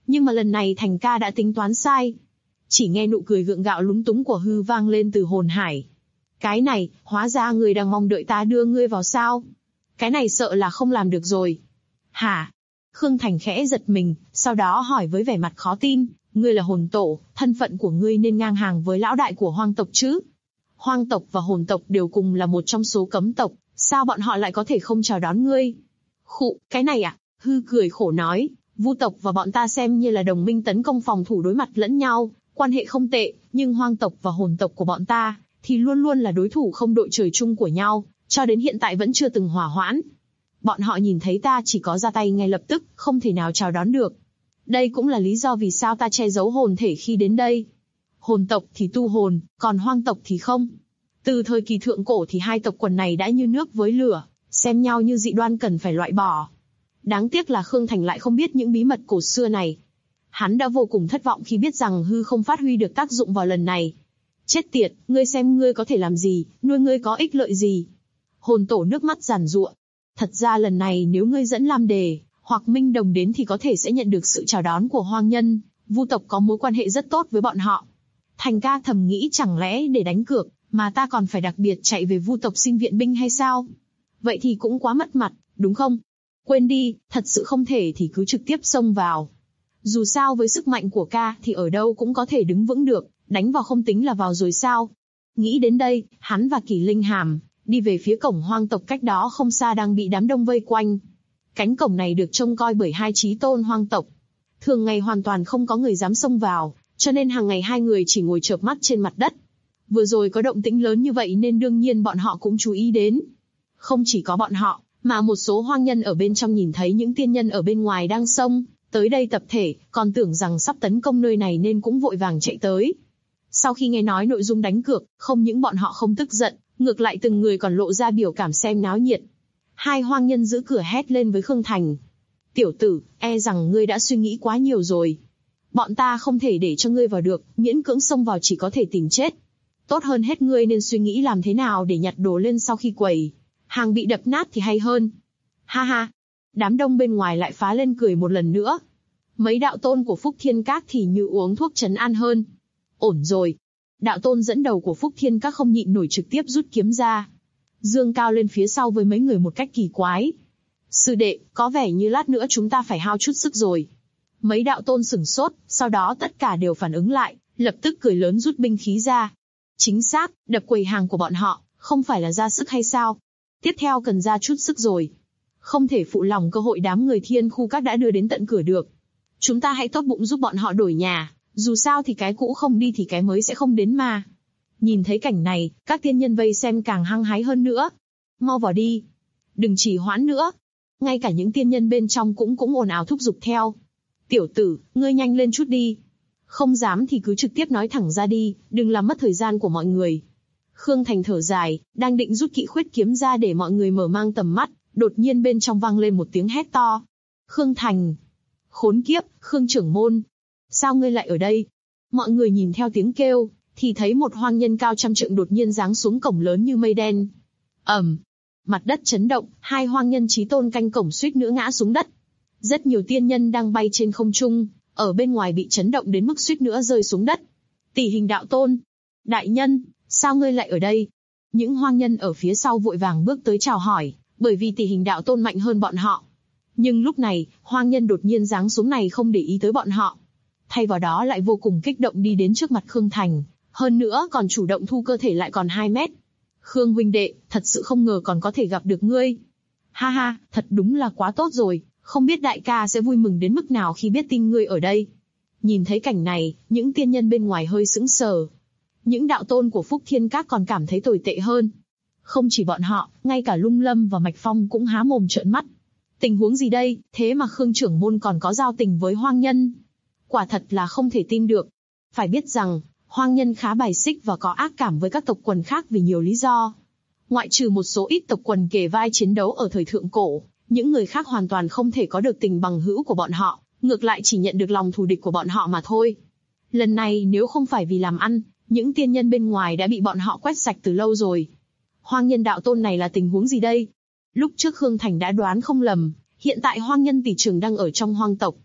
Nhưng mà lần này Thành ca đã tính toán sai. Chỉ nghe nụ cười gượng gạo lúng túng của Hư vang lên từ hồn hải. Cái này, hóa ra ngươi đang mong đợi ta đưa ngươi vào sao? Cái này sợ là không làm được rồi. Hả? Khương Thành khẽ giật mình, sau đó hỏi với vẻ mặt khó tin, ngươi là hồn tổ, thân phận của ngươi nên ngang hàng với lão đại của hoang tộc chứ? Hoang tộc và hồn tộc đều cùng là một trong số cấm tộc, sao bọn họ lại có thể không chào đón ngươi? Khụ, cái này à? Hư cười khổ nói, Vu tộc và bọn ta xem như là đồng minh tấn công phòng thủ đối mặt lẫn nhau, quan hệ không tệ, nhưng hoang tộc và hồn tộc của bọn ta thì luôn luôn là đối thủ không đội trời chung của nhau, cho đến hiện tại vẫn chưa từng hòa hoãn. Bọn họ nhìn thấy ta chỉ có ra tay ngay lập tức, không thể nào chào đón được. Đây cũng là lý do vì sao ta che giấu hồn thể khi đến đây. Hồn tộc thì tu hồn, còn hoang tộc thì không. Từ thời kỳ thượng cổ thì hai tộc quần này đã như nước với lửa, xem nhau như dị đoan cần phải loại bỏ. Đáng tiếc là Khương Thành lại không biết những bí mật cổ xưa này. Hắn đã vô cùng thất vọng khi biết rằng Hư không phát huy được tác dụng vào lần này. Chết tiệt, ngươi xem ngươi có thể làm gì, nuôi ngươi có ích lợi gì? Hồn tổ nước mắt giàn giụa. Thật ra lần này nếu ngươi dẫn Lam Đề hoặc Minh Đồng đến thì có thể sẽ nhận được sự chào đón của hoang nhân. Vu tộc có mối quan hệ rất tốt với bọn họ. Thành ca thầm nghĩ chẳng lẽ để đánh cược mà ta còn phải đặc biệt chạy về Vu tộc xin viện binh hay sao? Vậy thì cũng quá mất mặt, đúng không? Quên đi, thật sự không thể thì cứ trực tiếp xông vào. Dù sao với sức mạnh của ca thì ở đâu cũng có thể đứng vững được, đánh vào không tính là vào rồi sao? Nghĩ đến đây, hắn và Kỳ Linh Hàm đi về phía cổng hoang tộc cách đó không xa đang bị đám đông vây quanh. Cánh cổng này được trông coi bởi hai chí tôn hoang tộc. Thường ngày hoàn toàn không có người dám xông vào, cho nên hàng ngày hai người chỉ ngồi chợp mắt trên mặt đất. Vừa rồi có động tĩnh lớn như vậy nên đương nhiên bọn họ cũng chú ý đến. Không chỉ có bọn họ, mà một số hoang nhân ở bên trong nhìn thấy những tiên nhân ở bên ngoài đang xông tới đây tập thể, còn tưởng rằng sắp tấn công nơi này nên cũng vội vàng chạy tới. Sau khi nghe nói nội dung đánh cược, không những bọn họ không tức giận, ngược lại từng người còn lộ ra biểu cảm xem náo nhiệt. Hai hoang nhân giữ cửa hét lên với Khương Thành. Tiểu tử, e rằng ngươi đã suy nghĩ quá nhiều rồi. Bọn ta không thể để cho ngươi vào được, miễn cưỡng xông vào chỉ có thể tìm chết. Tốt hơn hết ngươi nên suy nghĩ làm thế nào để nhặt đồ lên sau khi quầy hàng bị đập nát thì hay hơn. Ha ha. Đám đông bên ngoài lại phá lên cười một lần nữa. Mấy đạo tôn của Phúc Thiên Các thì như uống thuốc trấn an hơn. Ổn rồi. Đạo tôn dẫn đầu của Phúc Thiên Các không nhịn nổi trực tiếp rút kiếm ra. Dương cao lên phía sau với mấy người một cách kỳ quái. Sư đệ, có vẻ như lát nữa chúng ta phải hao chút sức rồi. Mấy đạo tôn sửng sốt, sau đó tất cả đều phản ứng lại, lập tức cười lớn rút binh khí ra. Chính xác, đập quầy hàng của bọn họ, không phải là ra sức hay sao? Tiếp theo cần ra chút sức rồi. Không thể phụ lòng cơ hội đám người Thiên Khu Các đã đưa đến tận cửa được. Chúng ta hãy tốt bụng giúp bọn họ đổi nhà, dù sao thì cái cũ không đi thì cái mới sẽ không đến mà. Nhìn thấy cảnh này, các tiên nhân vây xem càng hăng hái hơn nữa. Mau vào đi. Đừng trì hoãn nữa. Ngay cả những tiên nhân bên trong cũng ồn ào thúc giục theo. Tiểu tử, ngươi nhanh lên chút đi. Không dám thì cứ trực tiếp nói thẳng ra đi, đừng làm mất thời gian của mọi người. Khương Thành thở dài, đang định rút kỵ khuyết kiếm ra để mọi người mở mang tầm mắt, đột nhiên bên trong vang lên một tiếng hét to. Khương Thành! Khốn kiếp, Khương trưởng môn! Sao ngươi lại ở đây? Mọi người nhìn theo tiếng kêu, thì thấy một hoang nhân cao trăm trượng đột nhiên giáng xuống cổng lớn như mây đen. Mặt đất chấn động, hai hoang nhân chí tôn canh cổng suýt nữa ngã xuống đất. Rất nhiều tiên nhân đang bay trên không trung, ở bên ngoài bị chấn động đến mức suýt nữa rơi xuống đất. Tỷ Hình đạo tôn! Đại nhân, sao ngươi lại ở đây? Những hoang nhân ở phía sau vội vàng bước tới chào hỏi, bởi vì Tỷ Hình đạo tôn mạnh hơn bọn họ. Nhưng lúc này, hoang nhân đột nhiên giáng xuống này không để ý tới bọn họ. Thay vào đó lại vô cùng kích động đi đến trước mặt Khương Thành, hơn nữa còn chủ động thu cơ thể lại còn 2 mét. Khương huynh đệ, thật sự không ngờ còn có thể gặp được ngươi. Ha ha, thật đúng là quá tốt rồi, không biết đại ca sẽ vui mừng đến mức nào khi biết tin ngươi ở đây. Nhìn thấy cảnh này, những tiên nhân bên ngoài hơi sững sờ. Những đạo tôn của Phúc Thiên Các còn cảm thấy tồi tệ hơn. Không chỉ bọn họ, ngay cả Lung Lâm và Mạch Phong cũng há mồm trợn mắt. Tình huống gì đây, thế mà Khương trưởng môn còn có giao tình với hoang nhân. Quả thật là không thể tin được. Phải biết rằng, hoang nhân khá bài xích và có ác cảm với các tộc quần khác vì nhiều lý do. Ngoại trừ một số ít tộc quần kề vai chiến đấu ở thời thượng cổ, những người khác hoàn toàn không thể có được tình bằng hữu của bọn họ, ngược lại chỉ nhận được lòng thù địch của bọn họ mà thôi. Lần này nếu không phải vì làm ăn, những tiên nhân bên ngoài đã bị bọn họ quét sạch từ lâu rồi. Hoang nhân đạo tôn này là tình huống gì đây? Lúc trước Khương Thành đã đoán không lầm, hiện tại hoang nhân tỷ trưởng đang ở trong hoang tộc.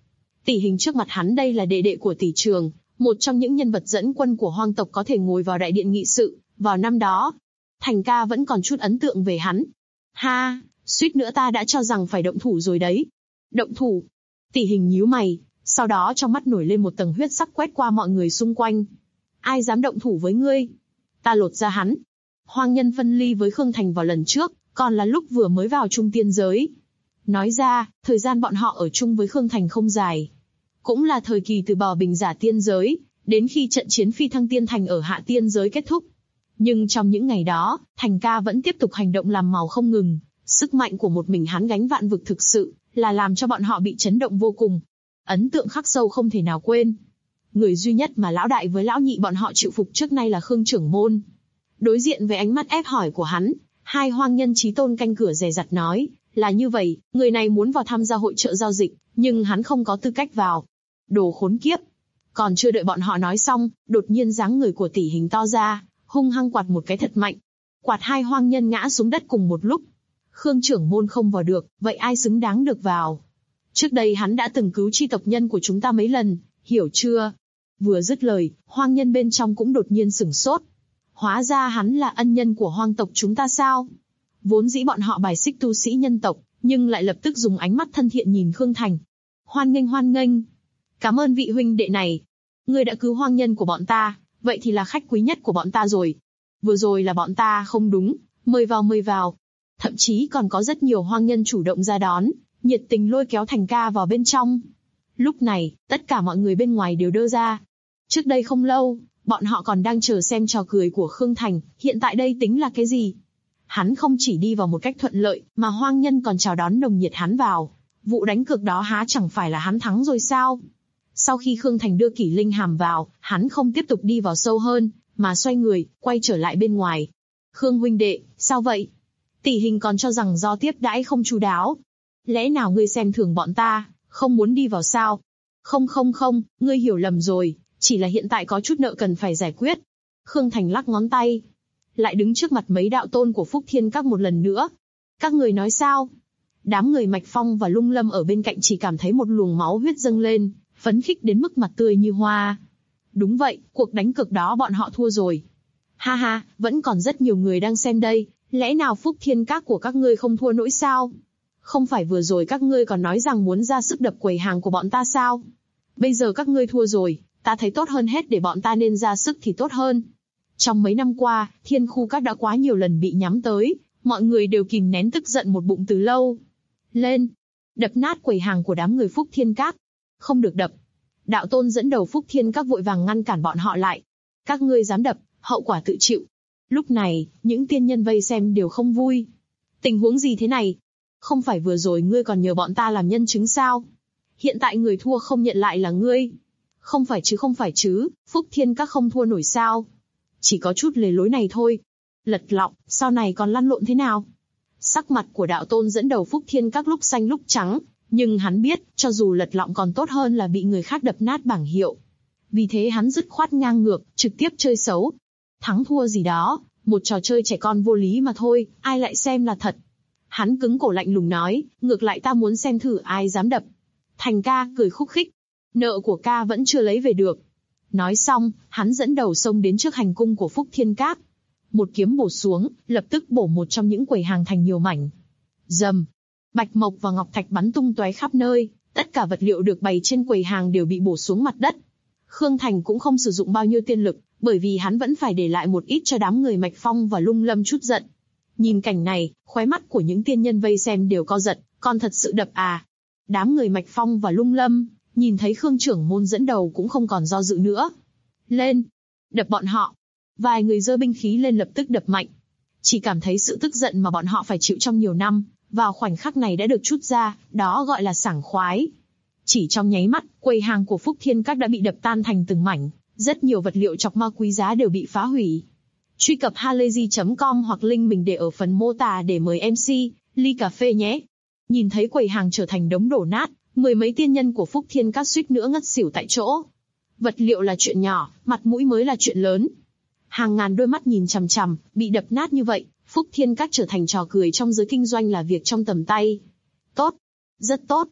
Tỷ Hình trước mặt hắn đây là đệ đệ của tỷ Trường, một trong những nhân vật dẫn quân của hoang tộc có thể ngồi vào đại điện nghị sự, vào năm đó. Thành ca vẫn còn chút ấn tượng về hắn. Ha, suýt nữa ta đã cho rằng phải động thủ rồi đấy. Động thủ? Tỷ Hình nhíu mày, sau đó trong mắt nổi lên một tầng huyết sắc quét qua mọi người xung quanh. Ai dám động thủ với ngươi? Ta lột ra hắn. Hoang nhân phân ly với Khương Thành vào lần trước, còn là lúc vừa mới vào trung tiên giới. Nói ra, thời gian bọn họ ở chung với Khương Thành không dài. Cũng là thời kỳ từ bò bình giả tiên giới, đến khi trận chiến phi thăng tiên thành ở hạ tiên giới kết thúc. Nhưng trong những ngày đó, Thành ca vẫn tiếp tục hành động làm màu không ngừng. Sức mạnh của một mình hắn gánh vạn vực thực sự, là làm cho bọn họ bị chấn động vô cùng. Ấn tượng khắc sâu không thể nào quên. Người duy nhất mà lão đại với lão nhị bọn họ chịu phục trước nay là Khương trưởng môn. Đối diện với ánh mắt ép hỏi của hắn, hai hoang nhân chí tôn canh cửa dè dặt nói, là như vậy, người này muốn vào tham gia hội chợ giao dịch, nhưng hắn không có tư cách vào. Đồ khốn kiếp. Còn chưa đợi bọn họ nói xong, đột nhiên dáng người của Tỷ Hình to ra, hung hăng quạt một cái thật mạnh. Quạt hai hoang nhân ngã xuống đất cùng một lúc. Khương trưởng môn không vào được, vậy ai xứng đáng được vào? Trước đây hắn đã từng cứu chi tộc nhân của chúng ta mấy lần, hiểu chưa? Vừa dứt lời, hoang nhân bên trong cũng đột nhiên sửng sốt. Hóa ra hắn là ân nhân của hoang tộc chúng ta sao? Vốn dĩ bọn họ bài xích tu sĩ nhân tộc, nhưng lại lập tức dùng ánh mắt thân thiện nhìn Khương Thành. Hoan nghênh. Cảm ơn vị huynh đệ này. Ngươi đã cứu hoang nhân của bọn ta, vậy thì là khách quý nhất của bọn ta rồi. Vừa rồi là bọn ta không đúng, mời vào. Thậm chí còn có rất nhiều hoang nhân chủ động ra đón, nhiệt tình lôi kéo Thành ca vào bên trong. Lúc này, tất cả mọi người bên ngoài đều đơ ra. Trước đây không lâu, bọn họ còn đang chờ xem trò cười của Khương Thành, hiện tại đây tính là cái gì? Hắn không chỉ đi vào một cách thuận lợi, mà hoang nhân còn chào đón nồng nhiệt hắn vào. Vụ đánh cược đó há chẳng phải là hắn thắng rồi sao? Sau khi Khương Thành đưa Kỷ Linh Hàm vào, hắn không tiếp tục đi vào sâu hơn, mà xoay người, quay trở lại bên ngoài. Khương huynh đệ, sao vậy? Tỷ Hình còn cho rằng do tiếp đãi không chu đáo. Lẽ nào ngươi xem thường bọn ta, không muốn đi vào sao? Không, ngươi hiểu lầm rồi, chỉ là hiện tại có chút nợ cần phải giải quyết. Khương Thành lắc ngón tay, lại đứng trước mặt mấy đạo tôn của Phúc Thiên Các một lần nữa. Các người nói sao? Đám người Mạch Phong và Lung Lâm ở bên cạnh chỉ cảm thấy một luồng máu huyết dâng lên, phấn khích đến mức mặt tươi như hoa. Đúng vậy, cuộc đánh cược đó bọn họ thua rồi. Ha, vẫn còn rất nhiều người đang xem đây, lẽ nào Phúc Thiên Các của các ngươi không thua nỗi sao? Không phải vừa rồi các ngươi còn nói rằng muốn ra sức đập quầy hàng của bọn ta sao? Bây giờ các ngươi thua rồi, ta thấy tốt hơn hết để bọn ta nên ra sức thì tốt hơn. Trong mấy năm qua, Thiên Khu Các đã quá nhiều lần bị nhắm tới, mọi người đều kìm nén tức giận một bụng từ lâu. Lên! Đập nát quầy hàng của đám người Phúc Thiên Các. Không được đập. Đạo tôn dẫn đầu Phúc Thiên Các vội vàng ngăn cản bọn họ lại. Các ngươi dám đập, hậu quả tự chịu. Lúc này, những tiên nhân vây xem đều không vui. Tình huống gì thế này? Không phải vừa rồi ngươi còn nhờ bọn ta làm nhân chứng sao? Hiện tại người thua không nhận lại là ngươi. Không phải chứ, Phúc Thiên Các không thua nổi sao? Chỉ có chút lề lối này thôi. Lật lọng, sau này còn lăn lộn thế nào? Sắc mặt của đạo tôn dẫn đầu Phúc Thiên Các lúc xanh lúc trắng, nhưng hắn biết, cho dù lật lọng còn tốt hơn là bị người khác đập nát bảng hiệu. Vì thế hắn dứt khoát ngang ngược, trực tiếp chơi xấu. Thắng thua gì đó, một trò chơi trẻ con vô lý mà thôi, ai lại xem là thật. Hắn cứng cổ lạnh lùng nói, ngược lại ta muốn xem thử ai dám đập. Thành ca cười khúc khích, nợ của ca vẫn chưa lấy về được. Nói xong, hắn dẫn đầu xông đến trước hành cung của Phúc Thiên Các. Một kiếm bổ xuống, lập tức bổ một trong những quầy hàng thành nhiều mảnh. Rầm, bạch mộc và ngọc thạch bắn tung tóe khắp nơi, tất cả vật liệu được bày trên quầy hàng đều bị bổ xuống mặt đất. Khương Thành cũng không sử dụng bao nhiêu tiên lực, bởi vì hắn vẫn phải để lại một ít cho đám người Mạch Phong và Lung Lâm chút giận. Nhìn cảnh này, khóe mắt của những tiên nhân vây xem đều co giật, còn thật sự đập à? Đám người Mạch Phong và Lung Lâm, nhìn thấy Khương trưởng môn dẫn đầu cũng không còn do dự nữa. Lên! Đập bọn họ! Vài người giơ binh khí lên lập tức đập mạnh. Chỉ cảm thấy sự tức giận mà bọn họ phải chịu trong nhiều năm, vào khoảnh khắc này đã được trút ra, đó gọi là sảng khoái. Chỉ trong nháy mắt, quầy hàng của Phúc Thiên Các đã bị đập tan thành từng mảnh, rất nhiều vật liệu chọc ma quý giá đều bị phá hủy. Truy cập halayzi.com hoặc link mình để ở phần mô tả để mời MC, ly cà phê nhé. Nhìn thấy quầy hàng trở thành đống đổ nát, mười mấy tiên nhân của Phúc Thiên Các suýt nữa ngất xỉu tại chỗ. Vật liệu là chuyện nhỏ, mặt mũi mới là chuyện lớn. Hàng ngàn đôi mắt nhìn chằm chằm, bị đập nát như vậy, Phúc Thiên Các trở thành trò cười trong giới kinh doanh là việc trong tầm tay. Tốt, rất tốt.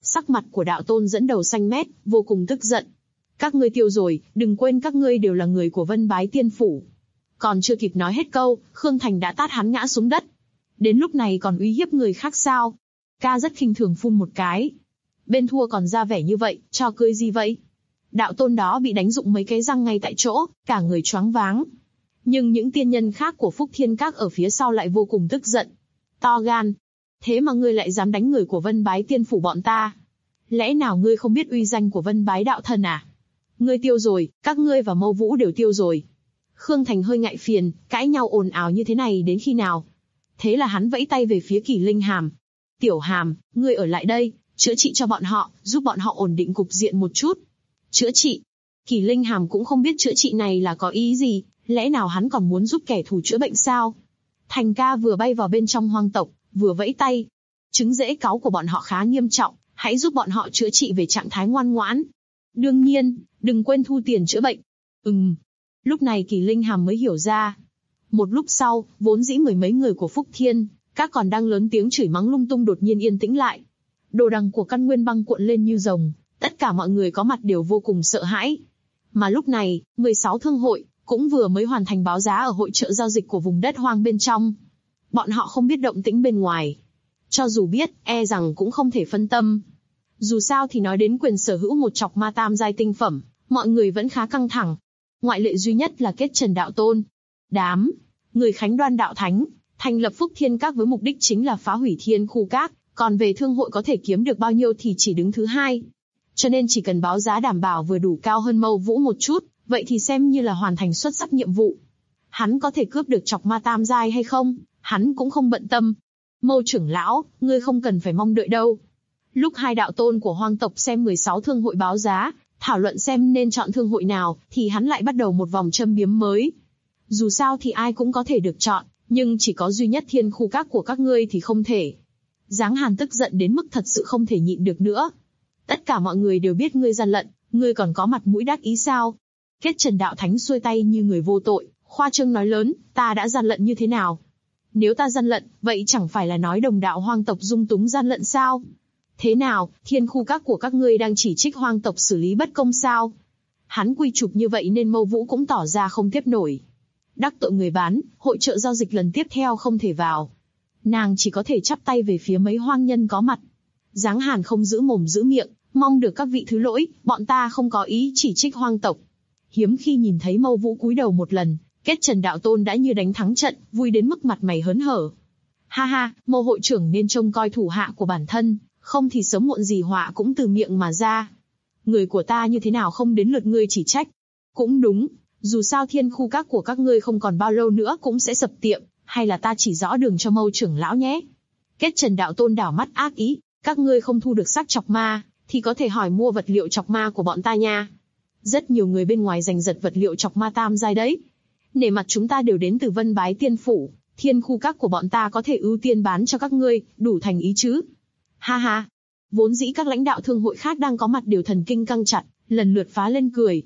Sắc mặt của đạo tôn dẫn đầu xanh mét, vô cùng tức giận. Các ngươi tiêu rồi, đừng quên các ngươi đều là người của Vân Bái Tiên Phủ. Còn chưa kịp nói hết câu, Khương Thành đã tát hắn ngã xuống đất. Đến lúc này còn uy hiếp người khác sao? Ca rất khinh thường phun một cái. Bên thua còn ra vẻ như vậy, cho cười gì vậy? Đạo tôn đó bị đánh rụng mấy cái răng ngay tại chỗ, cả người choáng váng. Nhưng những tiên nhân khác của Phúc Thiên Các ở phía sau lại vô cùng tức giận. To gan. Thế mà ngươi lại dám đánh người của Vân Bái Tiên Phủ bọn ta? Lẽ nào ngươi không biết uy danh của Vân Bái đạo thần à? Ngươi tiêu rồi, các ngươi và Mâu Vũ đều tiêu rồi. Khương Thành hơi ngại phiền, cãi nhau ồn ào như thế này đến khi nào? Thế là hắn vẫy tay về phía Kỷ Linh Hàm. Tiểu Hàm, ngươi ở lại đây, chữa trị cho bọn họ, giúp bọn họ ổn định cục diện một chút. Chữa trị? Kỷ Linh Hàm cũng không biết chữa trị này là có ý gì, lẽ nào hắn còn muốn giúp kẻ thù chữa bệnh sao? Thành ca vừa bay vào bên trong hoang tộc, vừa vẫy tay. Chứng rễ cáu của bọn họ khá nghiêm trọng, hãy giúp bọn họ chữa trị về trạng thái ngoan ngoãn. Đương nhiên, đừng quên thu tiền chữa bệnh. Lúc này Kỷ Linh Hàm mới hiểu ra. Một lúc sau, vốn dĩ mười mấy người của Phúc Thiên Các còn đang lớn tiếng chửi mắng lung tung đột nhiên yên tĩnh lại. Đồ đằng của căn nguyên băng cuộn lên như rồng, tất cả mọi người có mặt đều vô cùng sợ hãi. Mà lúc này, 16 thương hội cũng vừa mới hoàn thành báo giá ở hội chợ giao dịch của vùng đất hoang bên trong. Bọn họ không biết động tĩnh bên ngoài. Cho dù biết, e rằng cũng không thể phân tâm. Dù sao thì nói đến quyền sở hữu một chọc ma tam giai tinh phẩm, mọi người vẫn khá căng thẳng. Ngoại lệ duy nhất là Kết Trần đạo tôn. Đám người Khánh Đoan đạo thánh thành lập Phúc Thiên Các với mục đích chính là phá hủy Thiên Khu Các, còn về thương hội có thể kiếm được bao nhiêu thì chỉ đứng thứ hai. Cho nên chỉ cần báo giá đảm bảo vừa đủ cao hơn Mâu Vũ một chút, vậy thì xem như là hoàn thành xuất sắc nhiệm vụ. Hắn có thể cướp được chọc ma tam giai hay không, hắn cũng không bận tâm. Mâu trưởng lão, ngươi không cần phải mong đợi đâu. Lúc hai đạo tôn của hoang tộc xem 16 thương hội báo giá, thảo luận xem nên chọn thương hội nào, thì hắn lại bắt đầu một vòng châm biếm mới. Dù sao thì ai cũng có thể được chọn, nhưng chỉ có duy nhất Thiên Khu Các của các ngươi thì không thể. Giáng Hàn tức giận đến mức thật sự không thể nhịn được nữa. Tất cả mọi người đều biết ngươi gian lận, ngươi còn có mặt mũi đắc ý sao? Kết Trần đạo thánh xuôi tay như người vô tội, khoa trương nói lớn, ta đã gian lận như thế nào? Nếu ta gian lận, vậy chẳng phải là nói đồng đạo hoang tộc dung túng gian lận sao? Thế nào, Thiên Khu Các của các ngươi đang chỉ trích hoang tộc xử lý bất công sao? Hắn quy chụp như vậy nên Mâu Vũ cũng tỏ ra không tiếp nổi. Đắc tội người bán, hội chợ giao dịch lần tiếp theo không thể vào. Nàng chỉ có thể chắp tay về phía mấy hoang nhân có mặt. Giáng Hàn không giữ mồm giữ miệng, mong được các vị thứ lỗi, bọn ta không có ý chỉ trích hoang tộc. Hiếm khi nhìn thấy Mâu Vũ cúi đầu một lần, Kết Trần đạo tôn đã như đánh thắng trận, vui đến mức mặt mày hớn hở. Ha ha, Mâu hội trưởng nên trông coi thủ hạ của bản thân, không thì sớm muộn gì họa cũng từ miệng mà ra. Người của ta như thế nào không đến lượt ngươi chỉ trách. Cũng đúng, dù sao Thiên Khu Các của các ngươi không còn bao lâu nữa cũng sẽ sập tiệm, hay là ta chỉ rõ đường cho Mâu trưởng lão nhé. Kết Trần đạo tôn đảo mắt ác ý, các ngươi không thu được xác chọc ma, thì có thể hỏi mua vật liệu chọc ma của bọn ta nha. Rất nhiều người bên ngoài giành giật vật liệu chọc ma tam giai đấy. Nể mặt chúng ta đều đến từ Vân Bái Tiên Phủ, Thiên Khu Các của bọn ta có thể ưu tiên bán cho các ngươi, đủ thành ý chứ. Ha ha, vốn dĩ các lãnh đạo thương hội khác đang có mặt đều thần kinh căng chặt, lần lượt phá lên cười.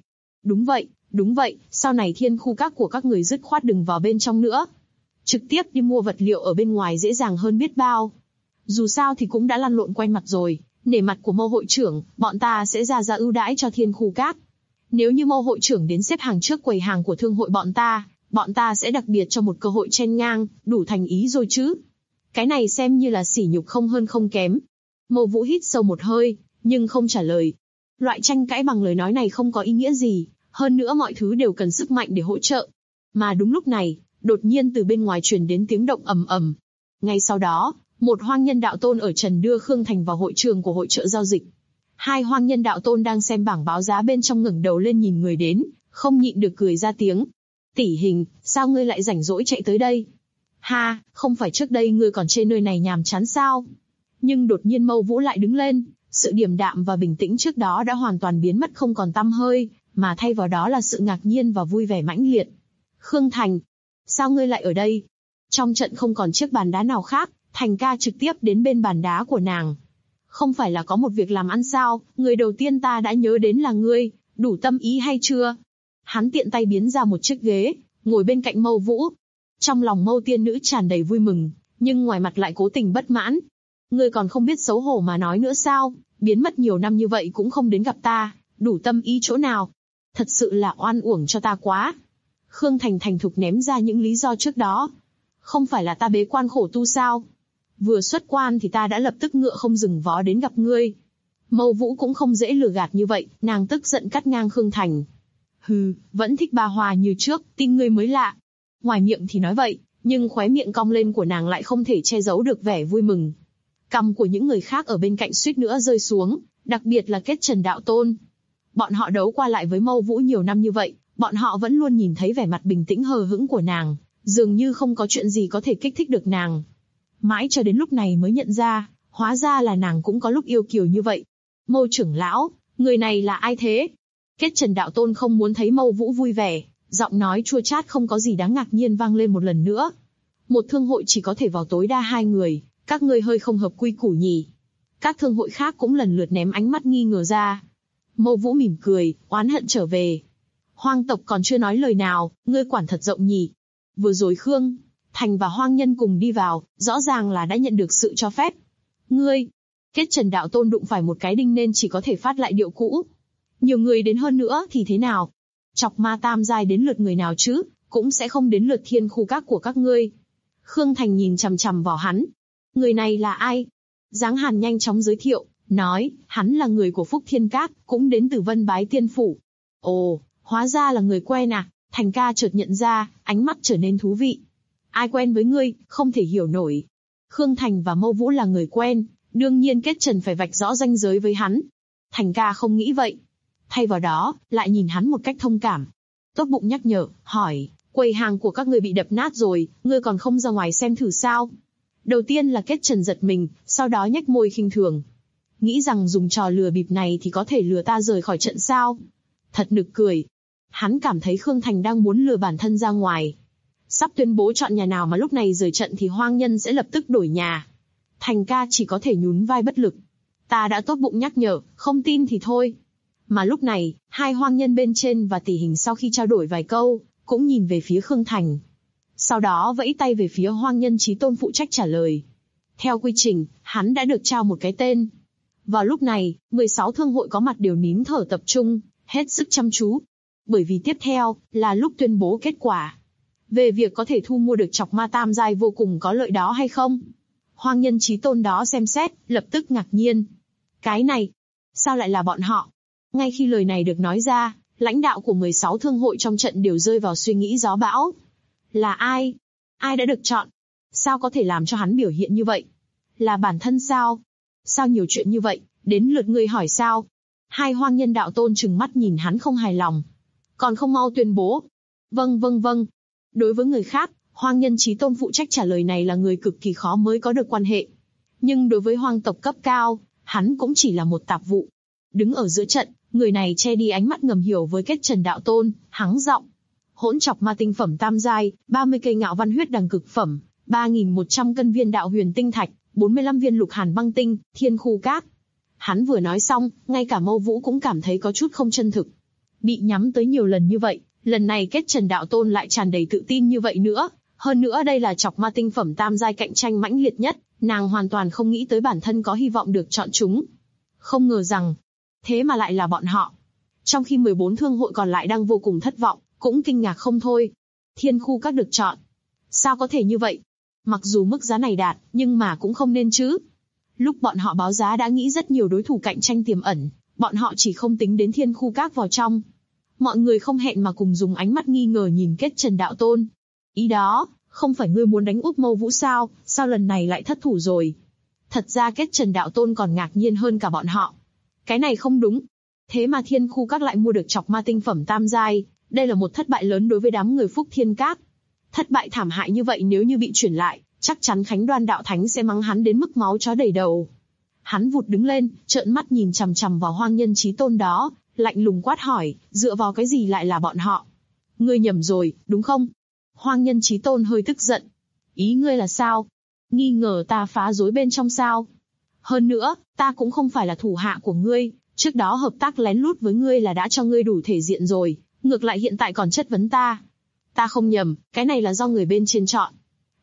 Đúng vậy, sau này Thiên Khu Các của các người dứt khoát đừng vào bên trong nữa. Trực tiếp đi mua vật liệu ở bên ngoài dễ dàng hơn biết bao. Dù sao thì cũng đã lăn lộn quen mặt rồi, nể mặt của Mâu hội trưởng, bọn ta sẽ ra ưu đãi cho Thiên Khu Các. Nếu như Mâu hội trưởng đến xếp hàng trước quầy hàng của thương hội bọn ta sẽ đặc biệt cho một cơ hội chen ngang, đủ thành ý rồi chứ. Cái này xem như là sỉ nhục không hơn không kém. Mâu Vũ hít sâu một hơi, nhưng không trả lời. Loại tranh cãi bằng lời nói này không có ý nghĩa gì, hơn nữa mọi thứ đều cần sức mạnh để hỗ trợ. Mà đúng lúc này, đột nhiên từ bên ngoài truyền đến tiếng động ầm ầm. Ngay sau đó, một hoang nhân đạo tôn ở trần đưa Khương Thành vào hội trường của hội chợ giao dịch. Hai hoang nhân đạo tôn đang xem bảng báo giá bên trong ngẩng đầu lên nhìn người đến, không nhịn được cười ra tiếng. Tỷ Hình, sao ngươi lại rảnh rỗi chạy tới đây? Ha, không phải trước đây ngươi còn trên nơi này nhàm chán sao? Nhưng đột nhiên Mâu Vũ lại đứng lên, sự điềm đạm và bình tĩnh trước đó đã hoàn toàn biến mất không còn tăm hơi, mà thay vào đó là sự ngạc nhiên và vui vẻ mãnh liệt. Khương Thành, sao ngươi lại ở đây? Trong trận không còn chiếc bàn đá nào khác, Thành ca trực tiếp đến bên bàn đá của nàng. Không phải là có một việc làm ăn sao, người đầu tiên ta đã nhớ đến là ngươi, đủ tâm ý hay chưa? Hắn tiện tay biến ra một chiếc ghế, ngồi bên cạnh Mâu Vũ. Trong lòng Mâu tiên nữ tràn đầy vui mừng, nhưng ngoài mặt lại cố tình bất mãn. Ngươi còn không biết xấu hổ mà nói nữa sao, biến mất nhiều năm như vậy cũng không đến gặp ta, đủ tâm ý chỗ nào. Thật sự là oan uổng cho ta quá. Khương Thành thành thục ném ra những lý do trước đó. Không phải là ta bế quan khổ tu sao? Vừa xuất quan thì ta đã lập tức ngựa không dừng vó đến gặp ngươi. Mâu Vũ cũng không dễ lừa gạt như vậy, nàng tức giận cắt ngang Khương Thành. Hừ, vẫn thích Ba Hoa như trước, tin ngươi mới lạ. Ngoài miệng thì nói vậy, nhưng khóe miệng cong lên của nàng lại không thể che giấu được vẻ vui mừng. Cằm của những người khác ở bên cạnh suýt nữa rơi xuống, đặc biệt là Kết Trần Đạo Tôn. Bọn họ đấu qua lại với Mâu Vũ nhiều năm như vậy, bọn họ vẫn luôn nhìn thấy vẻ mặt bình tĩnh hờ hững của nàng, dường như không có chuyện gì có thể kích thích được nàng. Mãi cho đến lúc này mới nhận ra, hóa ra là nàng cũng có lúc yêu kiều như vậy. Mâu trưởng lão, người này là ai thế? Kết Trần Đạo Tôn không muốn thấy Mâu Vũ vui vẻ, giọng nói chua chát không có gì đáng ngạc nhiên vang lên một lần nữa. Một thương hội chỉ có thể vào tối đa 2 người, các ngươi hơi không hợp quy củ nhỉ? Các thương hội khác cũng lần lượt ném ánh mắt nghi ngờ ra. Mâu Vũ mỉm cười, oán hận trở về. Hoang tộc còn chưa nói lời nào, ngươi quản thật rộng nhỉ? Vừa rồi Khương Thành và Hoang Nhân cùng đi vào, rõ ràng là đã nhận được sự cho phép. Ngươi, Kết Trần Đạo Tôn đụng phải một cái đinh nên chỉ có thể phát lại điệu cũ. Nhiều người đến hơn nữa thì thế nào? Chọc ma tam giai đến lượt người nào chứ, cũng sẽ không đến lượt thiên khu các của các ngươi. Khương Thành nhìn chằm chằm vào hắn. Người này là ai? Giáng Hàn nhanh chóng giới thiệu, nói, hắn là người của Phúc Thiên Các, cũng đến từ Vân Bái Tiên Phủ. Ồ, hóa ra là người quen à? Thành ca chợt nhận ra, ánh mắt trở nên thú vị. Ai quen với ngươi, không thể hiểu nổi. Khương Thành và Mâu Vũ là người quen, đương nhiên Kết Trần phải vạch rõ ranh giới với hắn. Thành ca không nghĩ vậy. Thay vào đó, lại nhìn hắn một cách thông cảm. Tốt bụng nhắc nhở, hỏi, quầy hàng của các ngươi bị đập nát rồi, ngươi còn không ra ngoài xem thử sao? Đầu tiên là Kết Trần giật mình, sau đó nhếch môi khinh thường. Nghĩ rằng dùng trò lừa bịp này thì có thể lừa ta rời khỏi trận sao? Thật nực cười. Hắn cảm thấy Khương Thành đang muốn lừa bản thân ra ngoài. Sắp tuyên bố chọn nhà nào mà lúc này rời trận thì Hoang Nhân sẽ lập tức đổi nhà. Thành ca chỉ có thể nhún vai bất lực. Ta đã tốt bụng nhắc nhở, không tin thì thôi. Mà lúc này, hai Hoang Nhân bên trên và Tỷ Hình sau khi trao đổi vài câu, cũng nhìn về phía Khương Thành. Sau đó vẫy tay về phía Hoang Nhân Chí Tôn phụ trách trả lời. Theo quy trình, hắn đã được trao một cái tên. Vào lúc này, 16 thương hội có mặt đều nín thở tập trung, hết sức chăm chú. Bởi vì tiếp theo, là lúc tuyên bố kết quả. Về việc có thể thu mua được chọc ma tam giai vô cùng có lợi đó hay không? Hoang Nhân Chí Tôn đó xem xét, lập tức ngạc nhiên. Cái này, sao lại là bọn họ? Ngay khi lời này được nói ra, lãnh đạo của 16 thương hội trong trận đều rơi vào suy nghĩ gió bão. Là ai? Ai đã được chọn? Sao có thể làm cho hắn biểu hiện như vậy? Là bản thân sao? Sao nhiều chuyện như vậy, đến lượt ngươi hỏi sao? Hai Hoang Nhân đạo tôn trừng mắt nhìn hắn không hài lòng. Còn không mau tuyên bố. Vâng. Đối với người khác, Hoang Nhân Chí Tôn phụ trách trả lời này là người cực kỳ khó mới có được quan hệ. Nhưng đối với hoang tộc cấp cao, hắn cũng chỉ là một tạp vụ. Đứng ở giữa trận, người này che đi ánh mắt ngầm hiểu với Kết Trần Đạo Tôn, hắng giọng. Hỗn chọc ma tinh phẩm tam giai, 30 cây ngạo văn huyết đằng cực phẩm, 3.100 cân viên đạo huyền tinh thạch, 45 viên lục hàn băng tinh, thiên khu các. Hắn vừa nói xong, ngay cả Mâu Vũ cũng cảm thấy có chút không chân thực. Bị nhắm tới nhiều lần như vậy, lần này Kết Trần Đạo Tôn lại tràn đầy tự tin như vậy nữa. Hơn nữa đây là chọc ma tinh phẩm tam giai cạnh tranh mãnh liệt nhất, nàng hoàn toàn không nghĩ tới bản thân có hy vọng được chọn chúng. Không ngờ rằng, thế mà lại là bọn họ. Trong khi 14 thương hội còn lại đang vô cùng thất vọng, cũng kinh ngạc không thôi. Thiên khu các được chọn. Sao có thể như vậy? Mặc dù mức giá này đạt, nhưng mà cũng không nên chứ. Lúc bọn họ báo giá đã nghĩ rất nhiều đối thủ cạnh tranh tiềm ẩn, bọn họ chỉ không tính đến thiên khu các vào trong. Mọi người không hẹn mà cùng dùng ánh mắt nghi ngờ nhìn Kết Trần Đạo Tôn. Ý đó, không phải ngươi muốn đánh úp Mâu Vũ sao, sao lần này lại thất thủ rồi? Thật ra Kết Trần Đạo Tôn còn ngạc nhiên hơn cả bọn họ. Cái này không đúng. Thế mà thiên khu các lại mua được chọc ma tinh phẩm tam giai, đây là một thất bại lớn đối với đám người Phúc Thiên Các. Thất bại thảm hại như vậy nếu như bị chuyển lại, chắc chắn Khánh Đoan Đạo Thánh sẽ mắng hắn đến mức máu chó đầy đầu. Hắn vụt đứng lên, trợn mắt nhìn chằm chằm vào Hoang Nhân Chí Tôn đó, lạnh lùng quát hỏi, dựa vào cái gì lại là bọn họ? Ngươi nhầm rồi, đúng không? Hoang Nhân Chí Tôn hơi tức giận. Ý ngươi là sao? Nghi ngờ ta phá rối bên trong sao? Hơn nữa, ta cũng không phải là thủ hạ của ngươi, trước đó hợp tác lén lút với ngươi là đã cho ngươi đủ thể diện rồi, ngược lại hiện tại còn chất vấn ta. Ta không nhầm, cái này là do người bên trên chọn.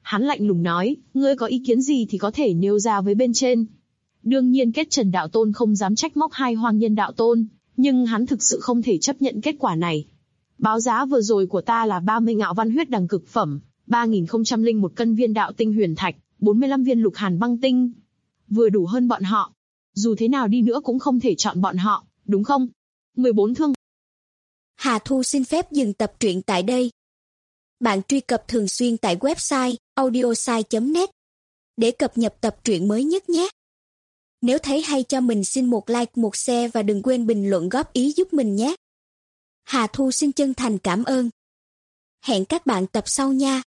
Hắn lạnh lùng nói, ngươi có ý kiến gì thì có thể nêu ra với bên trên. Đương nhiên Kết Trần đạo tôn không dám trách móc hai Hoang Nhân đạo tôn, nhưng hắn thực sự không thể chấp nhận kết quả này. Báo giá vừa rồi của ta là 30 ngạo văn huyết đằng cực phẩm, 3001 cân viên đạo tinh huyền thạch, 45 viên lục hàn băng tinh. Vừa đủ hơn bọn họ. Dù thế nào đi nữa cũng không thể chọn bọn họ, đúng không? 14 thương. Hà Thu xin phép dừng tập truyện tại đây. Bạn truy cập thường xuyên tại website audiosai.net để cập nhật tập truyện mới nhất nhé. Nếu thấy hay cho mình xin một like, một share và đừng quên bình luận góp ý giúp mình nhé. Hà Thu xin chân thành cảm ơn. Hẹn các bạn tập sau nha.